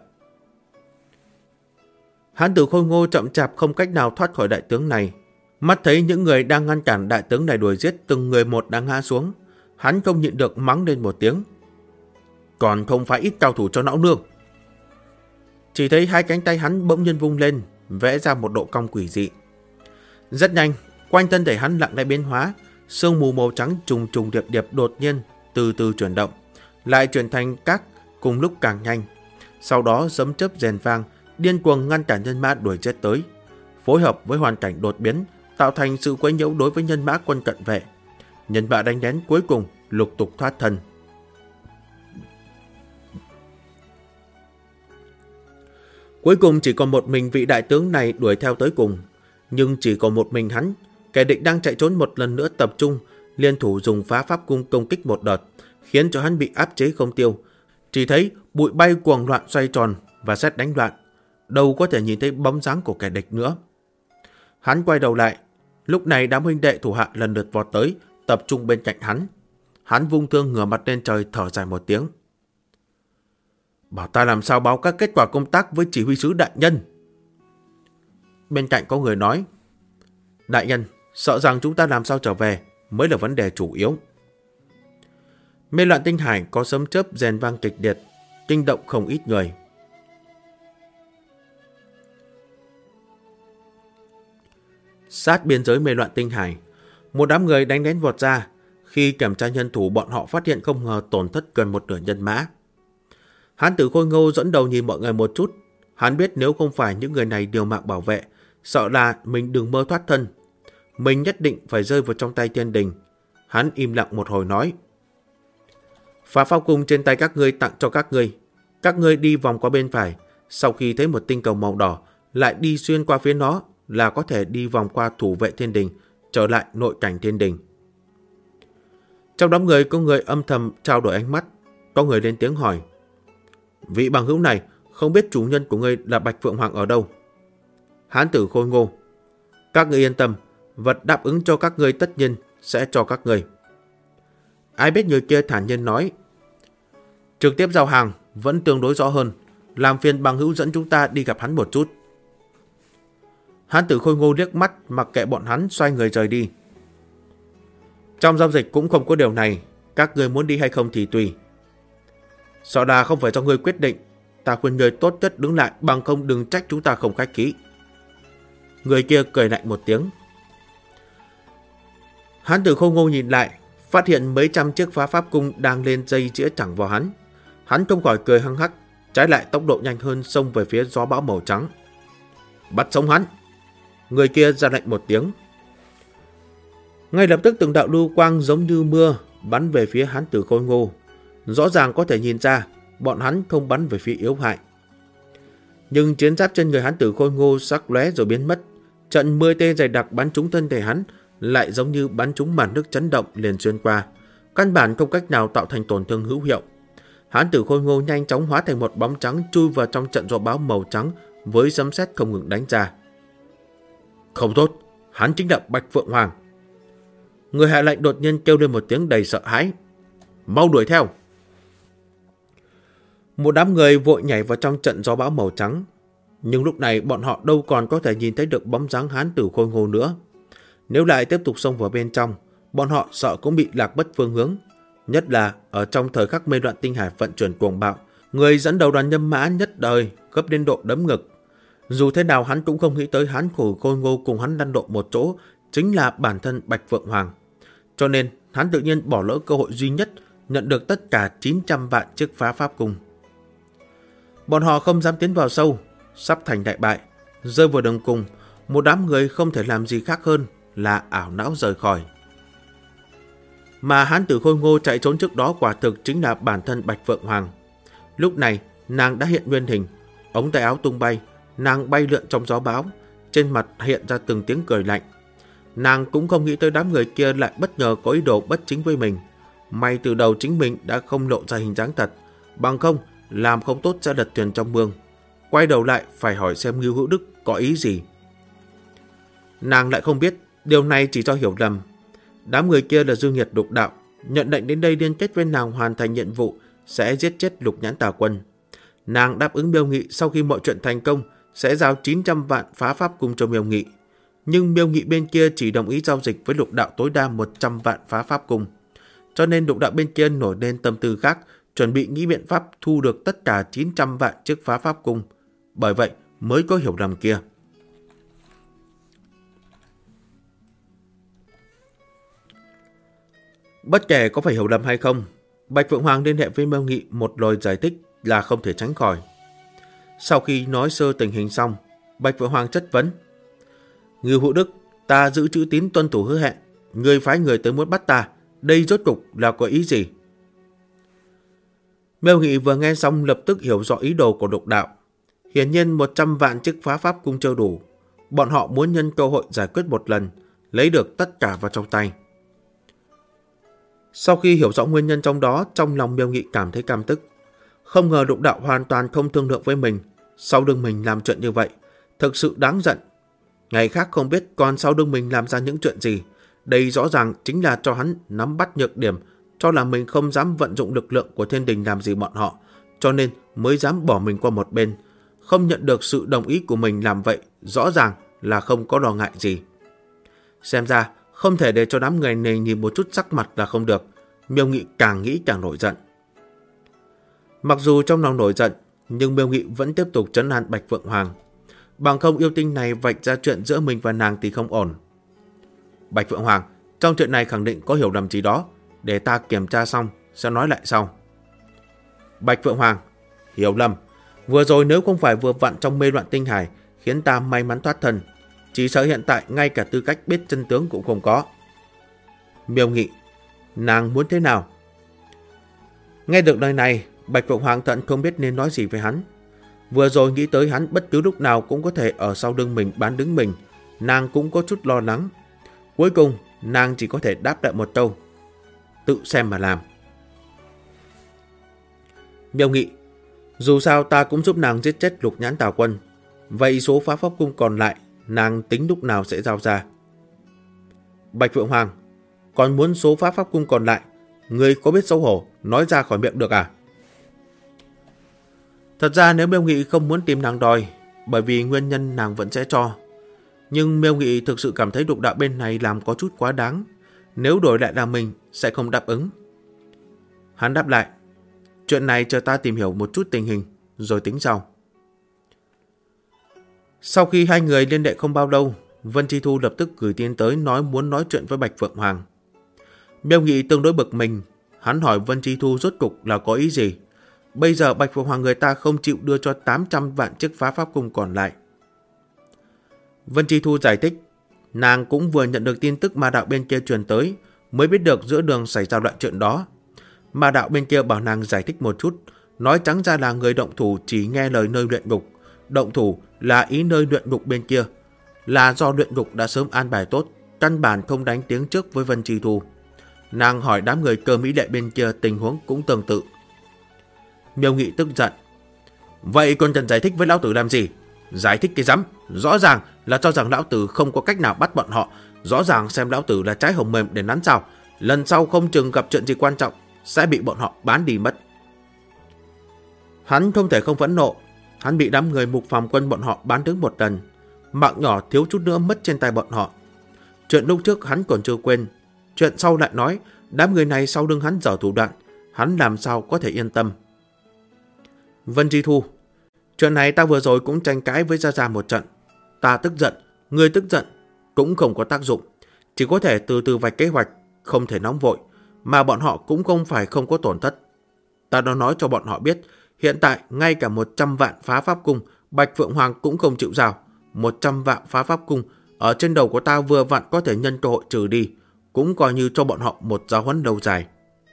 Hán tử Khôi Ngô chậm chạp không cách nào thoát khỏi đại tướng này. Mắt thấy những người đang ngăn cản đại tướng này đuổi giết từng người một đang ngã xuống, hắn không nhịn được mắng lên một tiếng. Còn không phải ít cao thủ cho não nương. Chỉ thấy hai cánh tay hắn bỗng nhiên vung lên, vẽ ra một độ cong quỷ dị. Rất nhanh, quanh thân thể hắn lặng lẽ biến hóa, sương mù màu trắng trùng trùng điệp điệp đột nhiên từ từ chuyển động, lại chuyển thành các cùng lúc càng nhanh. Sau đó sấm chớp rền vang, điên cuồng ngăn cản nhân mã đuổi giết tới, phối hợp với hoàn cảnh đột biến, tạo thành sự quấy nhiễu đối với nhân mã quân cận vệ. Nhân mã đánh lén cuối cùng lục tục thoát thân. Cuối cùng chỉ còn một mình vị đại tướng này đuổi theo tới cùng, nhưng chỉ còn một mình hắn, kẻ địch đang chạy trốn một lần nữa tập trung, liên thủ dùng phá pháp cung công kích một đợt, khiến cho hắn bị áp chế không tiêu. Chỉ thấy bụi bay cuồng loạn xoay tròn và sét đánh loạn, đâu có thể nhìn thấy bóng dáng của kẻ địch nữa. Hắn quay đầu lại, lúc này đám huynh đệ thủ hạ lần lượt vọt tới, tập trung bên cạnh hắn. Hắn vung thương ngửa mặt lên trời thở dài một tiếng. Bảo ta làm sao báo các kết quả công tác với chỉ huy sứ đại nhân. Bên cạnh có người nói, đại nhân, sợ rằng chúng ta làm sao trở về mới là vấn đề chủ yếu. Mê loạn tinh hải có sấm chớp rền vang kịch liệt, kinh động không ít người. Sát biên giới mê loạn tinh hải, một đám người đánh lén vọt ra. Khi kiểm tra nhân thủ, bọn họ phát hiện không ngờ tổn thất gần một nửa nhân mã. Hán tử Khôi Ngô dẫn đầu nhìn mọi người một chút. Hắn biết nếu không phải những người này điều mạng bảo vệ, sợ là mình đừng mơ thoát thân. Mình nhất định phải rơi vào trong tay Thiên Đình. Hắn im lặng một hồi nói, phá pháp cung trên tay các ngươi tặng cho các ngươi. Các ngươi đi vòng qua bên phải, sau khi thấy một tinh cầu màu đỏ, lại đi xuyên qua phía nó là có thể đi vòng qua thủ vệ Thiên Đình, trở lại nội cảnh Thiên Đình. Trong đám người có người âm thầm trao đổi ánh mắt. Có người lên tiếng hỏi, vị bằng hữu này không biết chủ nhân của ngươi là Bạch Phượng Hoàng ở đâu? Hán tử Khôi Ngô, các ngươi yên tâm, vật đáp ứng cho các ngươi tất nhiên sẽ cho các ngươi. Ai biết người kia thản nhiên nói, trực tiếp giao hàng vẫn tương đối rõ hơn, làm phiền bằng hữu dẫn chúng ta đi gặp hắn một chút. Hán tử Khôi Ngô liếc mắt mặc kệ bọn hắn, xoay người rời đi. Trong giao dịch cũng không có điều này, các người muốn đi hay không thì tùy. Sợ là không phải do ngươi quyết định, ta khuyên người tốt nhất đứng lại, bằng không đừng trách chúng ta không khách khí. Người kia cười lạnh một tiếng. Hán tử Khôi Ngô nhìn lại, phát hiện mấy trăm chiếc phá pháp cung đang lên dây chĩa thẳng vào hắn. Hắn không khỏi cười hăng hắc, trái lại tốc độ nhanh hơn, xông về phía gió bão màu trắng. Bắt sống hắn! Người kia ra lệnh một tiếng. Ngay lập tức từng đạo lưu quang giống như mưa bắn về phía hán tử Khôi Ngô. Rõ ràng có thể nhìn ra bọn hắn không bắn về phía yếu hại. Nhưng chiến giáp trên người hán tử Khôi Ngô sắc lóe rồi biến mất. Trận 10 tên dày đặc bắn trúng thân thể hắn lại giống như bắn trúng màn nước chấn động liền xuyên qua, căn bản không cách nào tạo thành tổn thương hữu hiệu. Hán tử Khôi Ngô nhanh chóng hóa thành một bóng trắng chui vào trong trận gió bão màu trắng với sấm sét không ngừng đánh ra. Không tốt, hắn chính là Bạch Phượng Hoàng. Người hạ lệnh đột nhiên kêu lên một tiếng đầy sợ hãi. Mau đuổi theo! Một đám người vội nhảy vào trong trận gió bão màu trắng. Nhưng lúc này bọn họ đâu còn có thể nhìn thấy được bóng dáng hán tử Khôi Ngô nữa. Nếu lại tiếp tục xông vào bên trong, bọn họ sợ cũng bị lạc mất phương hướng. Nhất là ở trong thời khắc mê loạn tinh hải vận chuyển cuồng bạo, người dẫn đầu đoàn nhân mã nhất đời gấp đến độ đấm ngực. Dù thế nào hắn cũng không nghĩ tới hán tử Khôi Ngô cùng hắn lăn lộn một chỗ chính là bản thân Bạch Phượng Hoàng. Cho nên hắn tự nhiên bỏ lỡ cơ hội duy nhất nhận được tất cả 900 vạn chiếc phá pháp cung. Bọn họ không dám tiến vào sâu, sắp thành đại bại, rơi vào đường cùng, một đám người không thể làm gì khác hơn là ảo não rời khỏi. Mà hán tử Khôi Ngô chạy trốn trước đó quả thực chính là bản thân Bạch Phượng Hoàng. Lúc này nàng đã hiện nguyên hình, ống tay áo tung bay, nàng bay lượn trong gió bão, trên mặt hiện ra từng tiếng cười lạnh. Nàng cũng không nghĩ tới đám người kia lại bất ngờ có ý đồ bất chính với mình. May từ đầu chính mình đã không lộ ra hình dáng thật, bằng không làm không tốt sẽ lật thuyền trong mương. Quay đầu lại phải hỏi xem Ngưu Hữu Đức có ý gì. Nàng lại không biết điều này chỉ do hiểu lầm. Đám người kia là Dương Nhiệt Lục Đạo, nhận lệnh đến đây liên kết với nàng hoàn thành nhiệm vụ sẽ giết chết Lục Nhãn Tà Quân. Nàng đáp ứng Miêu Nghị sau khi mọi chuyện thành công sẽ giao 900 vạn phá pháp cung cho Miêu Nghị. Nhưng Miêu Nghị bên kia chỉ đồng ý giao dịch với Lục Đạo tối đa 100 vạn phá pháp cung. Cho nên Lục Đạo bên kia nổi lên tâm tư khác, chuẩn bị nghĩ biện pháp thu được tất cả 900 vạn chiếc phá pháp cung. Bởi vậy mới có hiểu lầm kia. Bất kể có phải hiểu lầm hay không, Bạch Phượng Hoàng liên hệ với Miêu Nghị một lời giải thích là không thể tránh khỏi. Sau khi nói sơ tình hình xong, Bạch Phượng Hoàng chất vấn. Ngưu Hữu Đức, ta giữ chữ tín tuân thủ hứa hẹn, người phái người tới muốn bắt ta, đây rốt cục là có ý gì? Miêu Nghị vừa nghe xong lập tức hiểu rõ ý đồ của Lục Đạo. Hiển nhiên 100 vạn chiếc phá pháp cung chưa đủ, bọn họ muốn nhân cơ hội giải quyết một lần, lấy được tất cả vào trong tay. Sau khi hiểu rõ nguyên nhân trong đó, trong lòng Miêu Nghị cảm thấy căm tức. Không ngờ Lục Đạo hoàn toàn không thương lượng với mình, sau lưng mình làm chuyện như vậy, thực sự đáng giận. Ngày khác không biết còn sau lưng mình làm ra những chuyện gì, đây rõ ràng chính là cho hắn nắm bắt nhược điểm, cho là mình không dám vận dụng lực lượng của thiên đình làm gì bọn họ, cho nên mới dám bỏ mình qua một bên. Không nhận được sự đồng ý của mình làm vậy, rõ ràng là không có lo ngại gì. Xem ra không thể để cho đám người này nhìn một chút sắc mặt là không được. Miêu Nghị càng nghĩ càng nổi giận. Mặc dù trong lòng nổi giận, nhưng Miêu Nghị vẫn tiếp tục trấn an Bạch Phượng Hoàng. Bằng không yêu tinh này vạch ra chuyện giữa mình và nàng thì không ổn. Bạch Phượng Hoàng, trong chuyện này khẳng định có hiểu lầm gì đó, để ta kiểm tra xong sẽ nói lại sau. Bạch Phượng Hoàng, hiểu lầm. Vừa rồi nếu không phải vừa vặn trong mê loạn tinh hải khiến ta may mắn thoát thân, chỉ sợ hiện tại ngay cả tư cách biết chân tướng cũng không có. Miêu Nghị, nàng muốn thế nào? Nghe được lời này, Bạch Phượng Hoàng thận không biết nên nói gì với hắn. Vừa rồi nghĩ tới hắn bất cứ lúc nào cũng có thể ở sau lưng mình bán đứng mình, nàng cũng có chút lo lắng. Cuối cùng nàng chỉ có thể đáp lại một câu: tự xem mà làm. Miêu Nghị, dù sao ta cũng giúp nàng giết chết Lục Nhãn Tà Quân, vậy số phá pháp cung còn lại nàng tính lúc nào sẽ giao ra? Bạch Phượng Hoàng, còn muốn số phá pháp cung còn lại, người có biết xấu hổ nói ra khỏi miệng được à? Thật ra nếu Miêu Nghị không muốn tìm nàng đòi, bởi vì nguyên nhân nàng vẫn sẽ cho. Nhưng Miêu Nghị thực sự cảm thấy lục đạo bên này làm có chút quá đáng. Nếu đổi lại là mình sẽ không đáp ứng. Hắn đáp lại, chuyện này chờ ta tìm hiểu một chút tình hình rồi tính sau. Sau khi hai người liên hệ không bao lâu, Vân Chi Thu lập tức gửi tin tới muốn nói chuyện với Bạch Phượng Hoàng. Miêu Nghị tương đối bực mình, hắn hỏi Vân Chi Thu rốt cục là có ý gì. Bây giờ Bạch Phượng Hoàng người ta không chịu đưa cho 800 vạn chiếc phá pháp cung còn lại. Vân Chi Thu giải thích, nàng cũng vừa nhận được tin tức ma đạo bên kia truyền tới, mới biết được giữa đường xảy ra loại chuyện đó. Ma đạo bên kia bảo nàng giải thích một chút, nói trắng ra là người động thủ chỉ nghe lời nơi luyện ngục. Động thủ là ý nơi luyện ngục bên kia, là do luyện ngục đã sớm an bài tốt, căn bản không đánh tiếng trước với Vân Chi Thu. Nàng hỏi đám người Cơ Mỹ Lệ bên kia tình huống cũng tương tự. Miêu Nghị tức giận, vậy còn cần giải thích với lão tử làm gì? Giải thích cái rắm, rõ ràng là cho rằng lão tử không có cách nào bắt bọn họ, rõ ràng xem lão tử là trái hồng mềm để nắn sao. Lần sau không chừng gặp chuyện gì quan trọng sẽ bị bọn họ bán đi mất. Hắn không thể không phẫn nộ, hắn bị đám người Mục Phàm Quân bọn họ bán đứng một lần, mạng nhỏ thiếu chút nữa mất trên tay bọn họ. Chuyện lúc trước hắn còn chưa quên, chuyện sau lại nói đám người này sau lưng hắn dở thủ đoạn, hắn làm sao có thể yên tâm. Vân Chi Thu, chuyện này ta vừa rồi cũng tranh cãi với Gia Gia một trận. Ta tức giận, ngươi tức giận cũng không có tác dụng, chỉ có thể từ từ vạch kế hoạch, không thể nóng vội, mà bọn họ cũng không phải không có tổn thất. Ta đã nói cho bọn họ biết, hiện tại ngay cả 100 vạn phá pháp cung Bạch Phượng Hoàng cũng không chịu giao. 100 vạn phá pháp cung ở trên đầu của ta vừa vặn có thể nhân cơ hội trừ đi, cũng coi như cho bọn họ một giáo huấn lâu dài.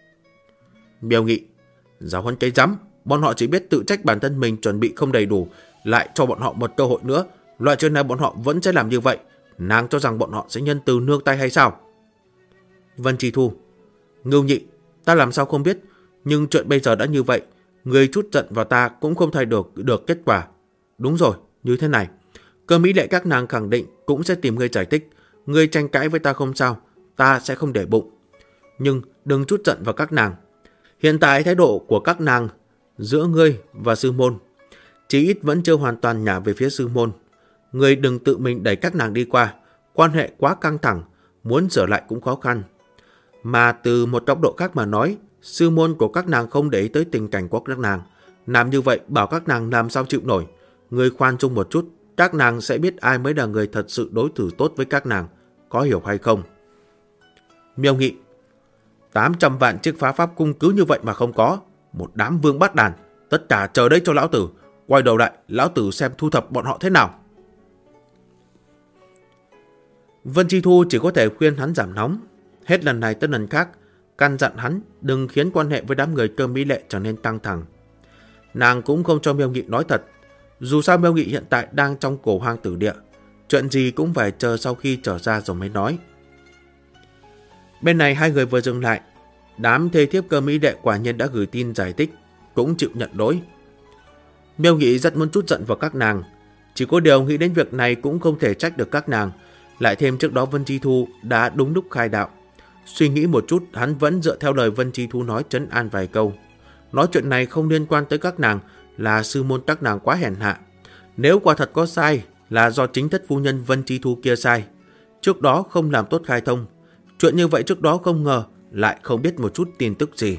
Miêu Nghị, giáo huấn cái rắm, bọn họ chỉ biết tự trách bản thân mình chuẩn bị không đầy đủ, lại cho bọn họ một cơ hội nữa. Loại chuyện này bọn họ vẫn sẽ làm như vậy. Nàng cho rằng bọn họ sẽ nhân từ nương tay hay sao? Vân Chi Thu, Ngưu Nhị, ta làm sao không biết, nhưng chuyện bây giờ đã như vậy, người chút giận vào ta cũng không thay đổi được kết quả. Đúng rồi, như thế này, Cơ Mỹ Lệ các nàng khẳng định cũng sẽ tìm ngươi giải thích. Ngươi tranh cãi với ta không sao, ta sẽ không để bụng. Nhưng đừng chút giận vào các nàng. Hiện tại thái độ của các nàng giữa ngươi và sư môn chí ít vẫn chưa hoàn toàn nhả về phía sư môn. Ngươi đừng tự mình đẩy các nàng đi qua. Quan hệ quá căng thẳng, muốn sửa lại cũng khó khăn. Mà từ một góc độ khác mà nói, sư môn của các nàng không để ý tới tình cảnh của các nàng. Làm như vậy bảo các nàng làm sao chịu nổi. Ngươi khoan dung một chút, các nàng sẽ biết ai mới là người thật sự đối xử tốt với các nàng, có hiểu hay không? Miêu Nghị, 800 vạn chiếc phá pháp cung cứ như vậy mà không có. Một đám vương bát đàn, tất cả chờ đấy cho lão tử. Quay đầu lại, lão tử xem thu thập bọn họ thế nào. Vân Chi Thu chỉ có thể khuyên hắn giảm nóng. Hết lần này tới lần khác, căn dặn hắn đừng khiến quan hệ với đám người Cơ Mỹ Lệ trở nên căng thẳng. Nàng cũng không cho Miêu Nghị nói thật. Dù sao Miêu Nghị hiện tại đang trong cổ hoang tử địa, chuyện gì cũng phải chờ sau khi trở ra rồi mới nói. Bên này hai người vừa dừng lại, đám thê thiếp Cơ Mỹ Lệ quả nhiên đã gửi tin giải thích, cũng chịu nhận lỗi. Miêu Nghị rất muốn chút giận vào các nàng, chỉ có điều nghĩ đến việc này cũng không thể trách được các nàng. Lại thêm trước đó Vân Chi Thu đã đúng lúc khai đạo. Suy nghĩ một chút, hắn vẫn dựa theo lời Vân Chi Thu nói trấn an vài câu. Nói chuyện này không liên quan tới các nàng, là sư môn các nàng quá hèn hạ. Nếu quả thật có sai, là do chính thất phu nhân Vân Chi Thu kia sai. Trước đó không làm tốt khai thông. Chuyện như vậy trước đó không ngờ, lại không biết một chút tin tức gì.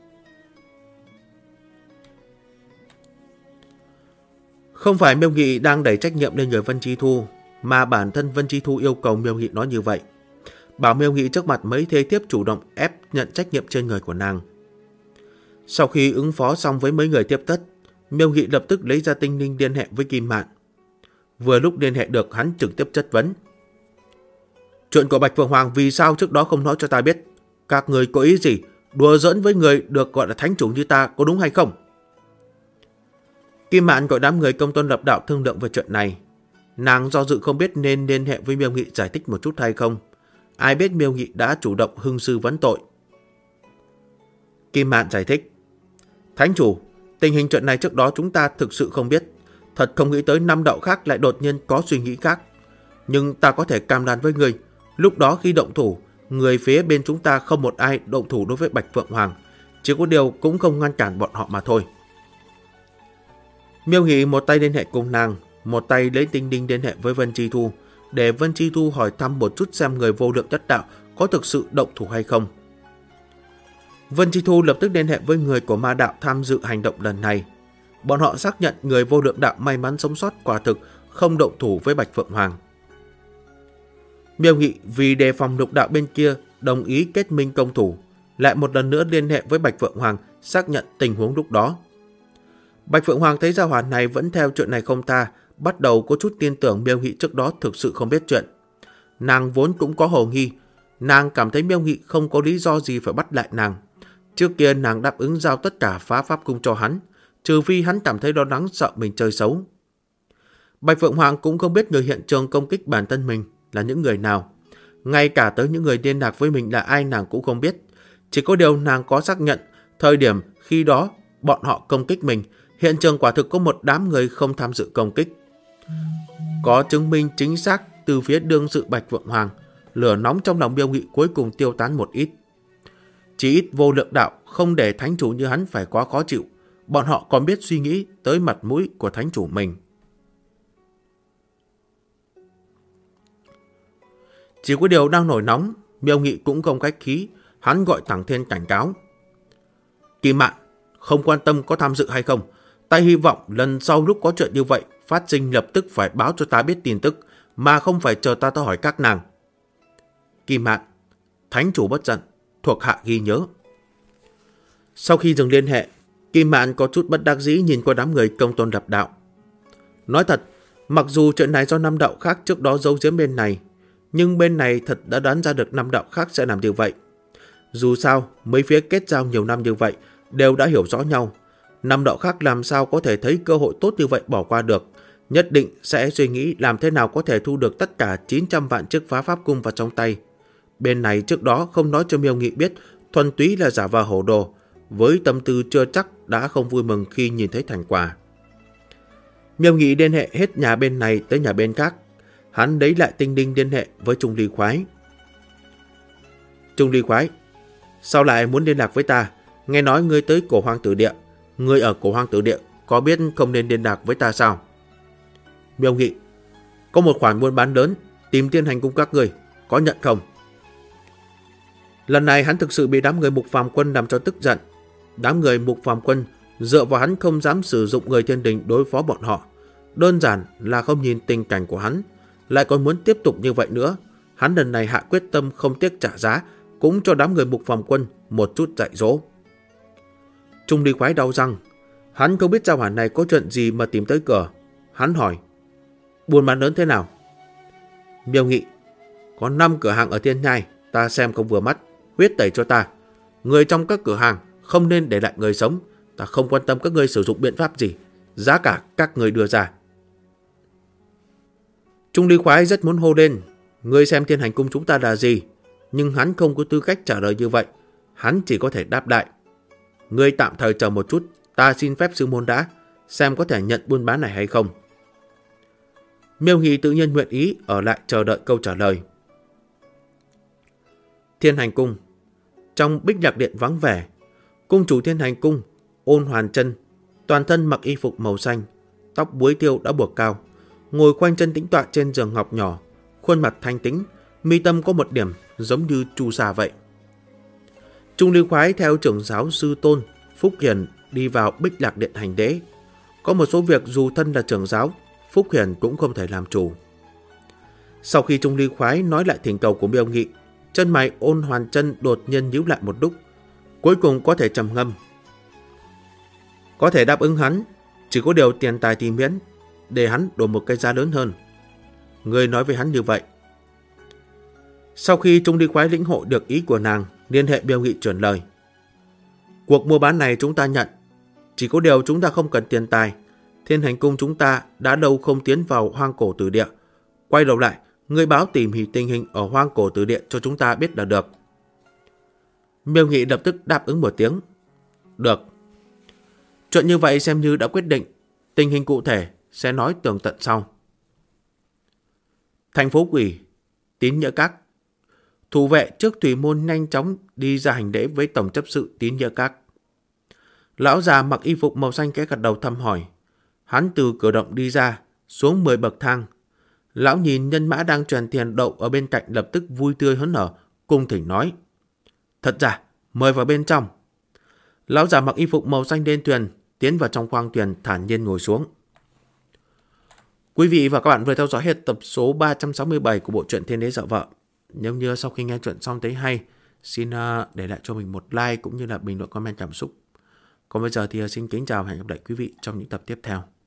Không phải Miêu Nghị đang đẩy trách nhiệm lên người Vân Chi Thu, mà bản thân Vân Chi Thu yêu cầu Miêu Nghị nói như vậy. Bảo Miêu Nghị trước mặt mấy thê thiếp chủ động ép nhận trách nhiệm trên người của nàng. Sau khi ứng phó xong với mấy người tiếp tất, Miêu Nghị lập tức lấy ra tinh linh liên hệ với Kim Mạn. Vừa lúc liên hệ được, hắn trực tiếp chất vấn. Chuyện của Bạch Phượng Hoàng vì sao trước đó không nói cho ta biết? Các người có ý gì? Đùa giỡn với người được gọi là thánh chủ như ta có đúng hay không? Kim Mạn gọi đám người Công Tôn Lập Đạo thương lượng về chuyện này. Nàng do dự không biết nên liên hệ với Miêu Nghị giải thích một chút hay không. Ai biết Miêu Nghị đã chủ động hưng sư vấn tội. Kim Mạn giải thích. Thánh chủ, tình hình chuyện này trước đó chúng ta thực sự không biết. Thật không nghĩ tới năm đạo khác lại đột nhiên có suy nghĩ khác. Nhưng ta có thể cam đoan với người, lúc đó khi động thủ, người phía bên chúng ta không một ai động thủ đối với Bạch Phượng Hoàng. Chỉ có điều cũng không ngăn cản bọn họ mà thôi. Miêu Nghị một tay liên hệ cùng nàng, một tay lấy tinh linh liên hệ với Vân Chi Thu. để Vân Chi Thu hỏi thăm một chút xem người vô lượng nhất đạo có thực sự động thủ hay không. Vân Chi Thu lập tức liên hệ với người của ma đạo tham dự hành động lần này. Bọn họ xác nhận người vô lượng đạo may mắn sống sót quả thực không động thủ với Bạch Phượng Hoàng. Miêu Nghị vì đề phòng lục đạo bên kia đồng ý kết minh công thủ, lại một lần nữa liên hệ với Bạch Phượng Hoàng xác nhận tình huống lúc đó. Bạch Phượng Hoàng thấy gia hỏa này vẫn theo chuyện này không tha, bắt đầu có chút tin tưởng Miêu Nghị trước đó thực sự không biết chuyện. Nàng vốn cũng có hồ nghi, nàng cảm thấy Miêu Nghị không có lý do gì phải bắt lại nàng. Trước kia nàng đáp ứng giao tất cả phá pháp cung cho hắn, trừ phi hắn cảm thấy lo lắng sợ mình chơi xấu. Bạch Phượng Hoàng cũng không biết người hiện trường công kích bản thân mình là những người nào. Ngay cả tới những người liên lạc với mình là ai nàng cũng không biết. Chỉ có điều nàng có xác nhận, thời điểm khi đó bọn họ công kích mình, hiện trường quả thực có một đám người không tham dự công kích. Có chứng minh chính xác từ phía đương sự Bạch Phượng Hoàng, lửa nóng trong lòng Miêu Nghị cuối cùng tiêu tán một ít. Chỉ ít vô lượng đạo không để thánh chủ như hắn phải quá khó chịu, bọn họ còn biết suy nghĩ tới mặt mũi của thánh chủ mình. Chỉ có điều đang nổi nóng, Miêu Nghị cũng không khách khí, hắn gọi Tằng Thiên cảnh cáo. Kim Mạn, không quan tâm có tham dự hay không, ta hy vọng lần sau lúc có chuyện như vậy phát sinh lập tức phải báo cho ta biết tin tức, mà không phải chờ ta hỏi các nàng. Kim Mạn, thánh chủ bất giận, thuộc hạ ghi nhớ. Sau khi dừng liên hệ, Kim Mạn có chút bất đắc dĩ nhìn qua đám người công tôn lập đạo. Nói thật, mặc dù chuyện này do năm đạo khác trước đó giấu giếm bên này, nhưng bên này thật đã đoán ra được năm đạo khác sẽ làm như vậy. Dù sao, mấy phía kết giao nhiều năm như vậy đều đã hiểu rõ nhau. Năm đạo khác làm sao có thể thấy cơ hội tốt như vậy bỏ qua được. Nhất định sẽ suy nghĩ làm thế nào có thể thu được tất cả 900 vạn chiếc phá pháp cung vào trong tay. Bên này trước đó không nói cho Miêu Nghị biết, thuần túy là giả vờ hổ đồ, với tâm tư chưa chắc đã không vui mừng khi nhìn thấy thành quả. Miêu Nghị liên hệ hết nhà bên này tới nhà bên khác. Hắn lấy lại tinh đinh liên hệ với Trung Ly Khoái. Trung Ly Khoái, sao lại muốn liên lạc với ta? Nghe nói ngươi tới Cổ Hoang Tử Địa. Ngươi ở Cổ Hoang Tử Địa có biết không nên liên lạc với ta sao? Miêu Nghị, có một khoản buôn bán lớn tìm Thiên Hành cung các ngươi, có nhận không? Lần này hắn thực sự bị đám người Mục Phàm Quân làm cho tức giận. Đám người Mục Phàm Quân dựa vào hắn không dám sử dụng người thiên đình đối phó bọn họ. Đơn giản là không nhìn tình cảnh của hắn, lại còn muốn tiếp tục như vậy nữa. Hắn lần này hạ quyết tâm không tiếc trả giá, cũng cho đám người Mục Phàm Quân một chút dạy dỗ. Trung Ly Khoái đau răng, hắn không biết gia hỏa này có chuyện gì mà tìm tới cửa. Hắn hỏi, buôn bán lớn thế nào? Miêu Nghị, có 5 cửa hàng ở Thiên Nhai, ta xem không vừa mắt, huyết tẩy cho ta. Người trong các cửa hàng không nên để lại người sống, ta không quan tâm các ngươi sử dụng biện pháp gì, giá cả các người đưa ra. Trung Ly Khoái rất muốn hô lên, ngươi xem Thiên Hành cung chúng ta là gì, nhưng hắn không có tư cách trả lời như vậy. Hắn chỉ có thể đáp lại, ngươi tạm thời chờ một chút, ta xin phép sư môn đã, xem có thể nhận buôn bán này hay không. Miêu Nghị tự nhiên nguyện ý ở lại chờ đợi câu trả lời. Thiên Hành cung. Trong Bích Nhạc Điện vắng vẻ, cung chủ Thiên Hành cung Ôn Hoàn Chân toàn thân mặc y phục màu xanh, tóc búi tiêu đã buộc cao, ngồi khoanh chân tĩnh tọa trên giường ngọc nhỏ, khuôn mặt thanh tĩnh, mi tâm có một điểm giống như chu sa vậy. Trung Ly Khoái theo trưởng giáo sư tôn Phúc Hiền đi vào Bích Lạc Điện hành lễ. Có một số việc dù thân là trưởng giáo, Phúc Hiền cũng không thể làm chủ. Sau khi Trung Ly Khoái nói lại thỉnh cầu của Miêu Nghị, chân mày Ôn Hoàn Chân đột nhiên nhíu lại một lúc, cuối cùng có thể trầm ngâm. Có thể đáp ứng hắn, chỉ có điều tiền tài thì miễn, để hắn đổi một cái giá lớn hơn. Người nói với hắn như vậy. Sau khi Trung Ly Khoái lĩnh hội được ý của nàng, liên hệ Miêu Nghị chuyển lời. Cuộc mua bán này chúng ta nhận, chỉ có điều chúng ta không cần tiền tài. Thiên Hành cung chúng ta đã lâu không tiến vào Hoang Cổ Tử Địa. Quay đầu lại, ngươi báo tỉ mỉ tình hình ở Hoang Cổ Tử Địa cho chúng ta biết là được. Miêu Nghị lập tức đáp ứng một tiếng. Được. Chuyện như vậy xem như đã quyết định, tình hình cụ thể sẽ nói tường tận sau. Thành phố Quỷ, Tín Nhỡ Các. Thủ vệ trước thủy môn nhanh chóng đi ra hành lễ với tổng chấp sự Tín Nhỡ Các. Lão già mặc y phục màu xanh khẽ gật đầu thăm hỏi. Hắn từ cửa động đi ra, xuống 10 bậc thang. Lão nhìn nhân mã đang chèn thuyền đậu ở bên cạnh lập tức vui tươi hớn hở, cung thỉnh nói. Thật giả, mời vào bên trong. Lão già mặc y phục màu xanh đen tuyền, tiến vào trong khoang thuyền thản nhiên ngồi xuống. Quý vị và các bạn vừa theo dõi hết tập số 367 của bộ truyện Thiên Đế Dạo Vợ. Nếu như sau khi nghe chuyện xong thấy hay, xin để lại cho mình một like cũng như là bình luận comment cảm xúc. Còn bây giờ thì xin kính chào và hẹn gặp lại quý vị trong những tập tiếp theo.